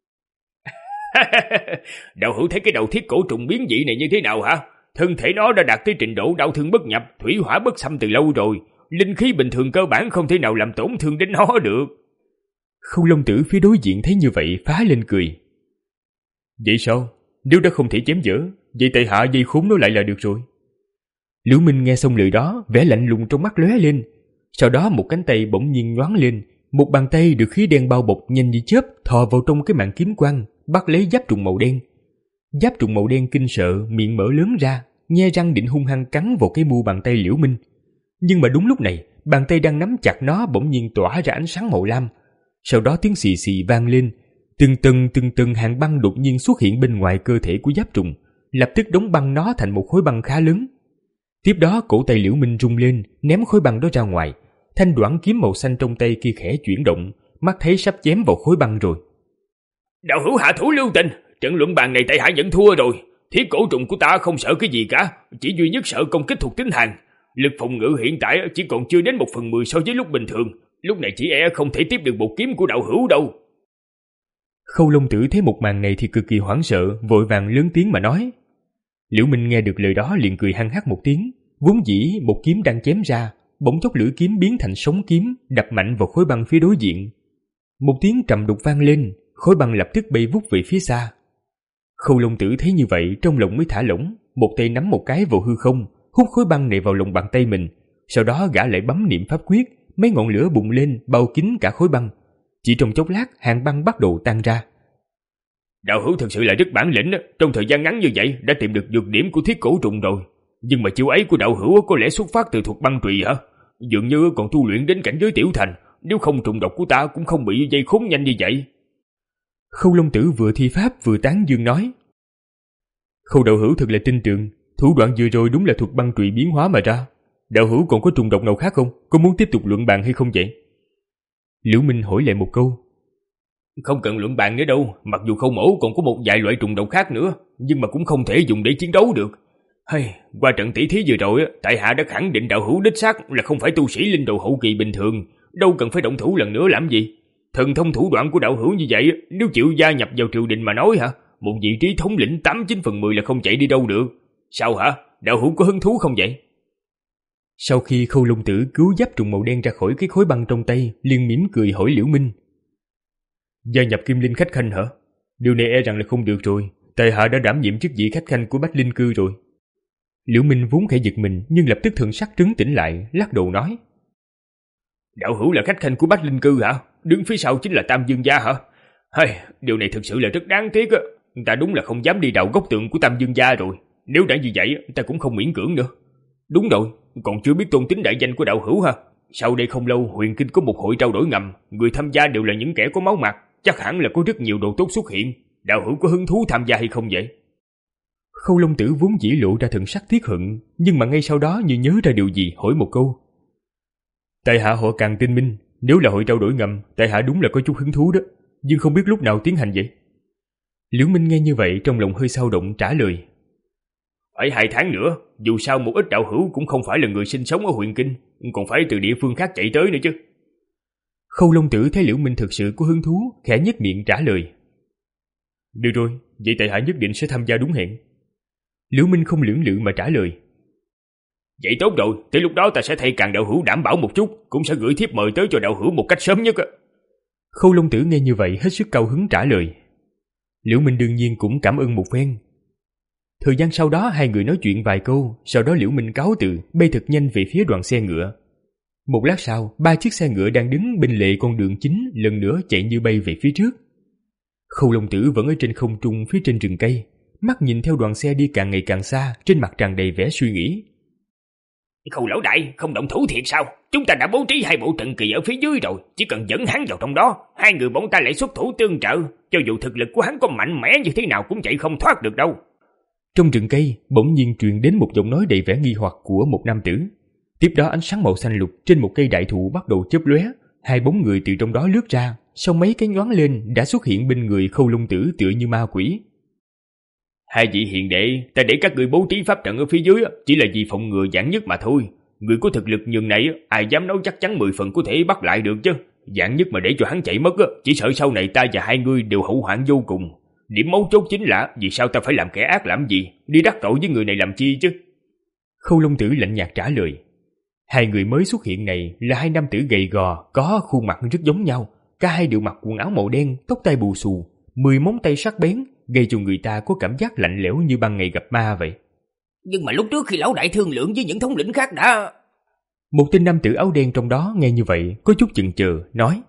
[SPEAKER 3] Đạo hữu thấy cái đầu thiết cổ trùng biến dị này như thế nào hả? Thân thể nó đã đạt tới trình độ đau thương bất nhập, thủy hỏa bất xâm từ lâu rồi. Linh khí bình thường cơ bản không thể nào làm tổn thương đến nó được.
[SPEAKER 2] Khâu Long Tử phía đối diện thấy như vậy phá lên cười. Vậy sao? Nếu đã không thể chém dở, vậy tại hạ dây khốn nó lại là được rồi. Liễu Minh nghe xong lời đó, vẻ lạnh lùng trong mắt lóe lên. Sau đó một cánh tay bỗng nhiên nhoáng lên, một bàn tay được khí đen bao bọc nhanh như chớp thò vào trong cái màn kiếm quang, bắt lấy giáp trùng màu đen. Giáp trùng màu đen kinh sợ, miệng mở lớn ra, nhe răng định hung hăng cắn vào cái mu bàn tay Liễu Minh. Nhưng mà đúng lúc này, bàn tay đang nắm chặt nó bỗng nhiên tỏa ra ánh sáng màu lam. Sau đó tiếng xì xì vang lên, từng tầng từng tầng hàn băng đột nhiên xuất hiện bên ngoài cơ thể của giáp trùng, lập tức đóng băng nó thành một khối băng khá lớn. Tiếp đó cổ tay Liễu Minh rung lên, ném khối băng đó ra ngoài, Thanh đoản kiếm màu xanh trong tay kia khẽ chuyển động, mắt thấy sắp chém vào khối băng rồi.
[SPEAKER 3] Đạo hữu hạ thủ lưu tình, trận luận bàn này tại hạ vẫn thua rồi. Thiết cổ trùng của ta không sợ cái gì cả, chỉ duy nhất sợ công kích thuộc tính hàng. Lực phòng ngự hiện tại chỉ còn chưa đến một phần mười so với lúc bình thường, lúc này chỉ e không thể tiếp được một kiếm của đạo hữu đâu.
[SPEAKER 2] Khâu Long Tử thấy một màn này thì cực kỳ hoảng sợ, vội vàng lớn tiếng mà nói. Liễu Minh nghe được lời đó liền cười hăng hắc một tiếng, vốn dĩ một kiếm đang chém ra, bỗng chốc lưỡi kiếm biến thành sóng kiếm, đập mạnh vào khối băng phía đối diện. Một tiếng trầm đục vang lên, khối băng lập tức bay vút về phía xa. Khâu Long Tử thấy như vậy trong lòng mới thả lỏng, một tay nắm một cái vào hư không, hút khối băng này vào lòng bàn tay mình, sau đó gã lại bấm niệm pháp quyết, mấy ngọn lửa bùng lên bao kín cả khối băng. Chỉ trong chốc lát, hàng băng bắt đầu tan ra.
[SPEAKER 3] Đạo hữu thực sự là rất bản lĩnh, trong thời gian ngắn như vậy đã tìm được nhược điểm của thiết cổ trùng rồi. Nhưng mà chiêu ấy của đạo hữu có lẽ xuất phát từ thuật băng trùy hả? Dường như còn tu luyện đến cảnh giới tiểu thành, nếu không trùng độc của ta cũng không bị dây khốn nhanh như vậy.
[SPEAKER 2] Khâu Long Tử vừa thi pháp vừa tán dương nói. Khâu đạo hữu thật là tin tưởng, thủ đoạn vừa rồi đúng là thuật băng trùy biến hóa mà ra. Đạo hữu còn có trùng độc nào khác không? Có muốn tiếp tục luận bàn hay không vậy? Liễu Minh hỏi lại một câu.
[SPEAKER 3] Không cần luận bàn nữa đâu, mặc dù Khâu mẫu còn có một vài loại trùng độc khác nữa, nhưng mà cũng không thể dùng để chiến đấu được. Hay, qua trận tỷ thí vừa rồi, tại hạ đã khẳng định đạo hữu đích xác là không phải tu sĩ linh đồ hậu kỳ bình thường, đâu cần phải động thủ lần nữa làm gì. Thần thông thủ đoạn của đạo hữu như vậy, nếu chịu gia nhập vào triều đình mà nói hả, một vị trí thống lĩnh tám chín phần mười là không chạy đi đâu được. Sao hả, đạo hữu có hứng thú không vậy?
[SPEAKER 2] Sau khi Khâu Long Tử cứu giáp trùng màu đen ra khỏi cái khối băng trong tay, liền mỉm cười hỏi Liễu Minh. Gia nhập Kim Linh khách khanh hả? Điều này e rằng là không được rồi, tại hạ đã đảm nhiệm chức vị khách khanh của Bách Linh Cư rồi. Liễu Minh vốn khẽ giật mình nhưng lập tức thần sắc trấn tĩnh lại, lắc đầu nói.
[SPEAKER 3] Đạo hữu là khách khanh của Bách Linh Cư hả? Đứng phía sau chính là Tam Dương gia hả? Hay, điều này thực sự là rất đáng tiếc á. Ta đúng là không dám đi đào gốc tượng của Tam Dương gia rồi. Nếu đã như vậy, ta cũng không miễn cưỡng nữa. Đúng rồi, còn chưa biết tôn tính đại danh của đạo hữu ha. Sau đây không lâu, Huyền Kinh có một hội trao đổi ngầm, người tham gia đều là những kẻ có máu mặt, chắc hẳn là có rất nhiều đồ tốt xuất hiện. Đạo hữu có hứng thú tham gia hay không vậy?
[SPEAKER 2] Khâu Long Tử vốn dĩ lộ ra thần sắc tiếc hận, nhưng mà ngay sau đó như nhớ ra điều gì hỏi một câu. Tại hạ họ Càng Tinh Minh, nếu là hội trao đổi ngầm, tại hạ đúng là có chút hứng thú đó, nhưng không biết lúc nào tiến hành vậy. Liễu Minh nghe như vậy trong lòng hơi xao động trả lời.
[SPEAKER 3] Phải hai tháng nữa, dù sao một ít đạo hữu cũng không phải là người sinh sống ở Huyền Kinh, còn phải từ địa phương khác chạy tới nữa chứ.
[SPEAKER 2] Khâu Long Tử thấy Liễu Minh thực sự có hứng thú, khẽ nhếch miệng trả lời. Được rồi, vậy tại hạ nhất định sẽ tham gia đúng hẹn. Liễu Minh không lưỡng lự mà trả lời.
[SPEAKER 3] Vậy tốt rồi, tới lúc đó ta sẽ thay Càng đạo hữu đảm bảo một chút, cũng sẽ gửi thiếp mời tới cho đạo hữu một cách sớm nhất.
[SPEAKER 2] Khâu Long Tử nghe như vậy hết sức cao hứng trả lời. Liễu Minh đương nhiên cũng cảm ơn một phen. Thời gian sau đó hai người nói chuyện vài câu, sau đó Liễu Minh cáo từ, bay thật nhanh về phía đoàn xe ngựa. Một lát sau, ba chiếc xe ngựa đang đứng bên lề con đường chính lần nữa chạy như bay về phía trước. Khâu Long Tử vẫn ở trên không trung phía trên rừng cây, mắt nhìn theo đoàn xe đi càng ngày càng xa, trên mặt tràn đầy vẻ suy nghĩ.
[SPEAKER 3] Khâu lão đại, không động thủ thiệt sao? Chúng ta đã bố trí hai bộ trận kỳ ở phía dưới rồi, chỉ cần dẫn hắn vào trong đó, hai người bọn ta lại xuất thủ tương trợ, cho dù thực lực của hắn có mạnh mẽ như thế nào cũng chạy không thoát được đâu.
[SPEAKER 2] Trong rừng cây, bỗng nhiên truyền đến một giọng nói đầy vẻ nghi hoặc của một nam tử. Tiếp đó ánh sáng màu xanh lục trên một cây đại thụ bắt đầu chớp lóe, hai bóng người từ trong đó lướt ra, sau mấy cái nhoáng lên đã xuất hiện bên người Khâu Long Tử tựa như ma quỷ.
[SPEAKER 3] Hai vị hiền đệ, ta để các người bố trí pháp trận ở phía dưới chỉ là vì phòng ngừa giản nhất mà thôi. Người có thực lực nhường này, ai dám nói chắc chắn mười phần có thể bắt lại được chứ. Giản nhất mà để cho hắn chạy mất, chỉ sợ sau này ta và hai người đều hậu hoạn vô cùng. Điểm mấu chốt chính là vì sao ta phải làm kẻ ác làm gì, đi đắc tội với người này làm chi chứ?
[SPEAKER 2] Khâu Long Tử lạnh nhạt trả lời. Hai người mới xuất hiện này là hai nam tử gầy gò, có khuôn mặt rất giống nhau. Cả hai đều mặc quần áo màu đen, tóc tai bù xù, mười móng tay sắc bén, gây cho người ta có cảm giác lạnh lẽo như ban ngày gặp ma vậy.
[SPEAKER 5] Nhưng mà lúc trước khi lão đại thương lượng với những thống lĩnh khác đã...
[SPEAKER 2] Một tên nam tử áo đen trong đó nghe như vậy, có chút chần chừ, nói.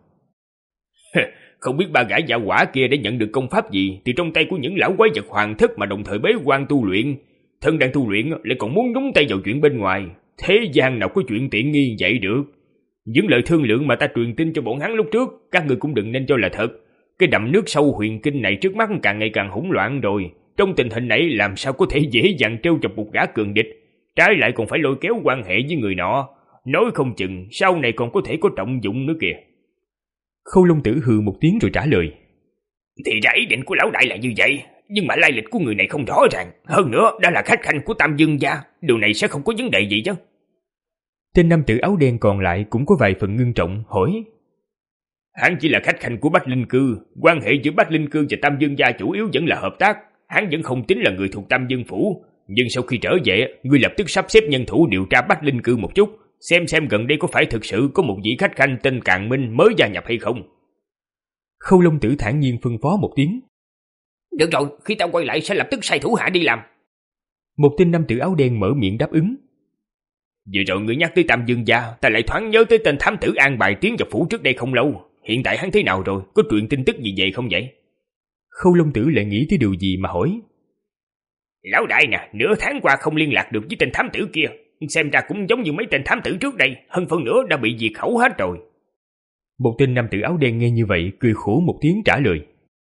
[SPEAKER 3] Không biết ba gã dạ quả kia đã nhận được công pháp gì từ trong tay của những lão quái vật hoàng thất mà đồng thời bế quan tu luyện. Thân đang tu luyện lại còn muốn nhúng tay vào chuyện bên ngoài. Thế gian nào có chuyện tiện nghi vậy được. Những lời thương lượng mà ta truyền tin cho bọn hắn lúc trước, các người cũng đừng nên cho là thật. Cái đầm nước sâu Huyền Kinh này trước mắt càng ngày càng hỗn loạn rồi. Trong tình hình này làm sao có thể dễ dàng trêu chọc một gã cường địch, trái lại còn phải lôi kéo quan hệ với người nọ. nói không chừng sau này còn có thể có trọng dụng nữa kìa.
[SPEAKER 2] Khâu Long Tử hừ một tiếng rồi trả lời.
[SPEAKER 3] Thì ra ý định của lão đại là như vậy, nhưng mà lai lịch của người này không rõ ràng. Hơn nữa, đã là khách khanh của Tam Dương gia, điều này sẽ không có vấn đề gì chứ.
[SPEAKER 2] Tên nam tử áo đen còn lại cũng có vài phần ngưng trọng, hỏi.
[SPEAKER 3] Hắn chỉ là khách khanh của Bách Linh Cư, quan hệ giữa Bách Linh Cư và Tam Dương gia chủ yếu vẫn là hợp tác. Hắn vẫn không tính là người thuộc Tam Dương phủ, nhưng sau khi trở về, ngươi lập tức sắp xếp nhân thủ điều tra Bách Linh Cư một chút, xem xem gần đây có phải thực sự có một vị khách khanh tên Càn Minh mới gia nhập hay không.
[SPEAKER 2] Khâu Long Tử thản nhiên phân phó một tiếng.
[SPEAKER 5] Được rồi, khi ta quay lại sẽ lập tức sai thủ hạ đi làm.
[SPEAKER 2] Một tên nam tử áo đen mở miệng đáp ứng.
[SPEAKER 3] Vừa rồi ngươi nhắc tới Tam Dương gia, ta lại thoáng nhớ tới tên thám tử an bài tiến vào phủ trước đây không lâu. Hiện tại hắn thế nào rồi, có truyền tin tức gì vậy không vậy?
[SPEAKER 2] Khâu Long Tử lại nghĩ tới điều gì mà hỏi.
[SPEAKER 3] Lão đại nè, nửa tháng qua không liên lạc được với tên thám tử kia, xem ra cũng giống như mấy tên thám tử trước đây, hơn phân nữa đã bị diệt khẩu hết rồi.
[SPEAKER 2] Một tên nam tử áo đen nghe như vậy cười khổ một tiếng trả lời.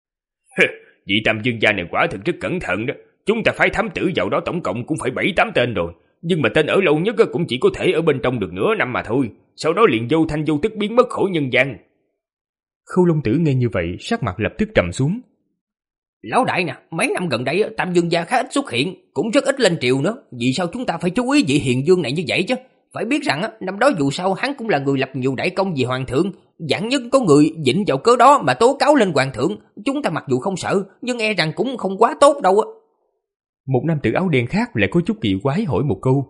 [SPEAKER 3] Vị Tam Dương gia này quả thực rất cẩn thận đó. Chúng ta phái thám tử vào đó tổng cộng cũng phải bảy tám tên rồi, nhưng mà tên ở lâu nhất cũng chỉ có thể ở bên trong được nửa năm mà thôi, sau đó liền vô thanh vô tức biến mất khỏi nhân gian.
[SPEAKER 2] Khâu Long Tử nghe như vậy sắc mặt lập tức trầm xuống.
[SPEAKER 5] Lão đại nè, mấy năm gần đây Tam Dương gia khá ít xuất hiện, cũng rất ít lên triều nữa. Vì sao chúng ta phải chú ý vị Hiền Dương này như vậy chứ? Phải biết rằng năm đó dù sao hắn cũng là người lập nhiều đại công vì hoàng thượng, giảng nhất có người dịnh vào cớ đó mà tố cáo lên hoàng thượng. Chúng ta mặc dù không sợ, nhưng e rằng cũng không quá tốt đâu.
[SPEAKER 2] Một nam tử áo đen khác lại có chút kỳ quái hỏi một câu.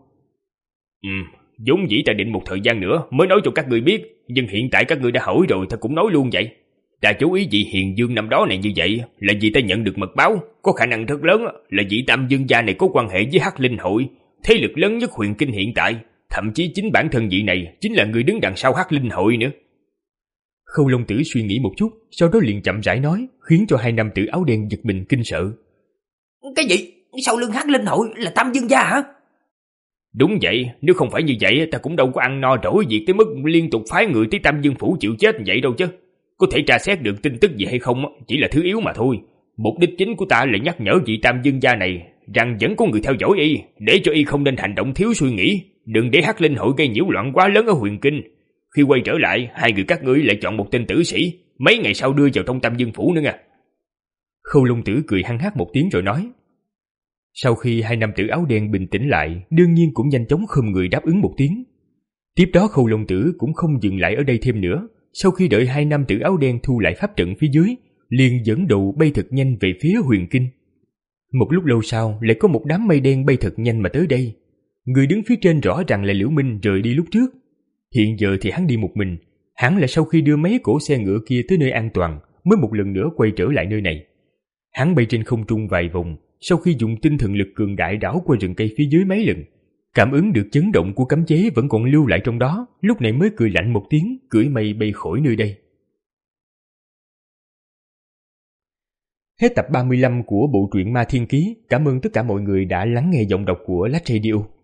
[SPEAKER 3] Ừ, vốn dĩ ta định một thời gian nữa mới nói cho các người biết, nhưng hiện tại các người đã hỏi rồi ta cũng nói luôn vậy. Ta chú ý vị Hiền Dương năm đó này như vậy là vì ta nhận được mật báo, có khả năng rất lớn là vị Tam Dương gia này có quan hệ với Hắc Linh hội, thế lực lớn nhất Huyền Kinh hiện tại, thậm chí chính bản thân vị này chính là người đứng đằng sau Hắc Linh hội nữa.
[SPEAKER 2] Khâu Long Tử suy nghĩ một chút, sau đó liền chậm rãi nói, khiến cho hai nam tử áo đen giật mình kinh sợ.
[SPEAKER 5] Cái gì? Sau lưng Hắc Linh hội là Tam Dương gia hả?
[SPEAKER 3] Đúng vậy, nếu không phải như vậy ta cũng đâu có ăn no rỗi việc tới mức liên tục phái người tới Tam Dương phủ chịu chết vậy đâu chứ. Có thể tra xét được tin tức gì hay không chỉ là thứ yếu mà thôi. Mục đích chính của ta là nhắc nhở vị Tam Dương gia này rằng vẫn có người theo dõi y, để cho y không nên hành động thiếu suy nghĩ, đừng để Hắc Linh hội gây nhiễu loạn quá lớn ở Huyền Kinh. Khi quay trở lại, hai người các ngươi lại chọn một tên tử sĩ, mấy ngày sau đưa vào trong Tam Dương phủ nữa nha.
[SPEAKER 2] Khâu Long Tử cười hăng hắc một tiếng rồi nói. Sau khi hai nam tử áo đen bình tĩnh lại, đương nhiên cũng nhanh chóng khom người đáp ứng một tiếng. Tiếp đó Khâu Long Tử cũng không dừng lại ở đây thêm nữa. Sau khi đợi hai nam tử áo đen thu lại pháp trận phía dưới, liền dẫn đầu bay thật nhanh về phía Huyền Kinh. Một lúc lâu sau, lại có một đám mây đen bay thật nhanh mà tới đây. Người đứng phía trên rõ ràng là Liễu Minh rời đi lúc trước. Hiện giờ thì hắn đi một mình, hắn là sau khi đưa mấy cỗ xe ngựa kia tới nơi an toàn, mới một lần nữa quay trở lại nơi này. Hắn bay trên không trung vài vòng, sau khi dùng tinh thần lực cường đại đảo qua rừng cây phía dưới mấy lần, cảm ứng được chấn động của cấm chế vẫn còn lưu lại trong đó, lúc này mới cười lạnh một tiếng, cưỡi mây bay khỏi nơi đây. Hết tập ba mươi lăm của bộ truyện Ma Thiên Ký. Cảm ơn tất cả mọi người đã lắng nghe giọng đọc của Lách Radio.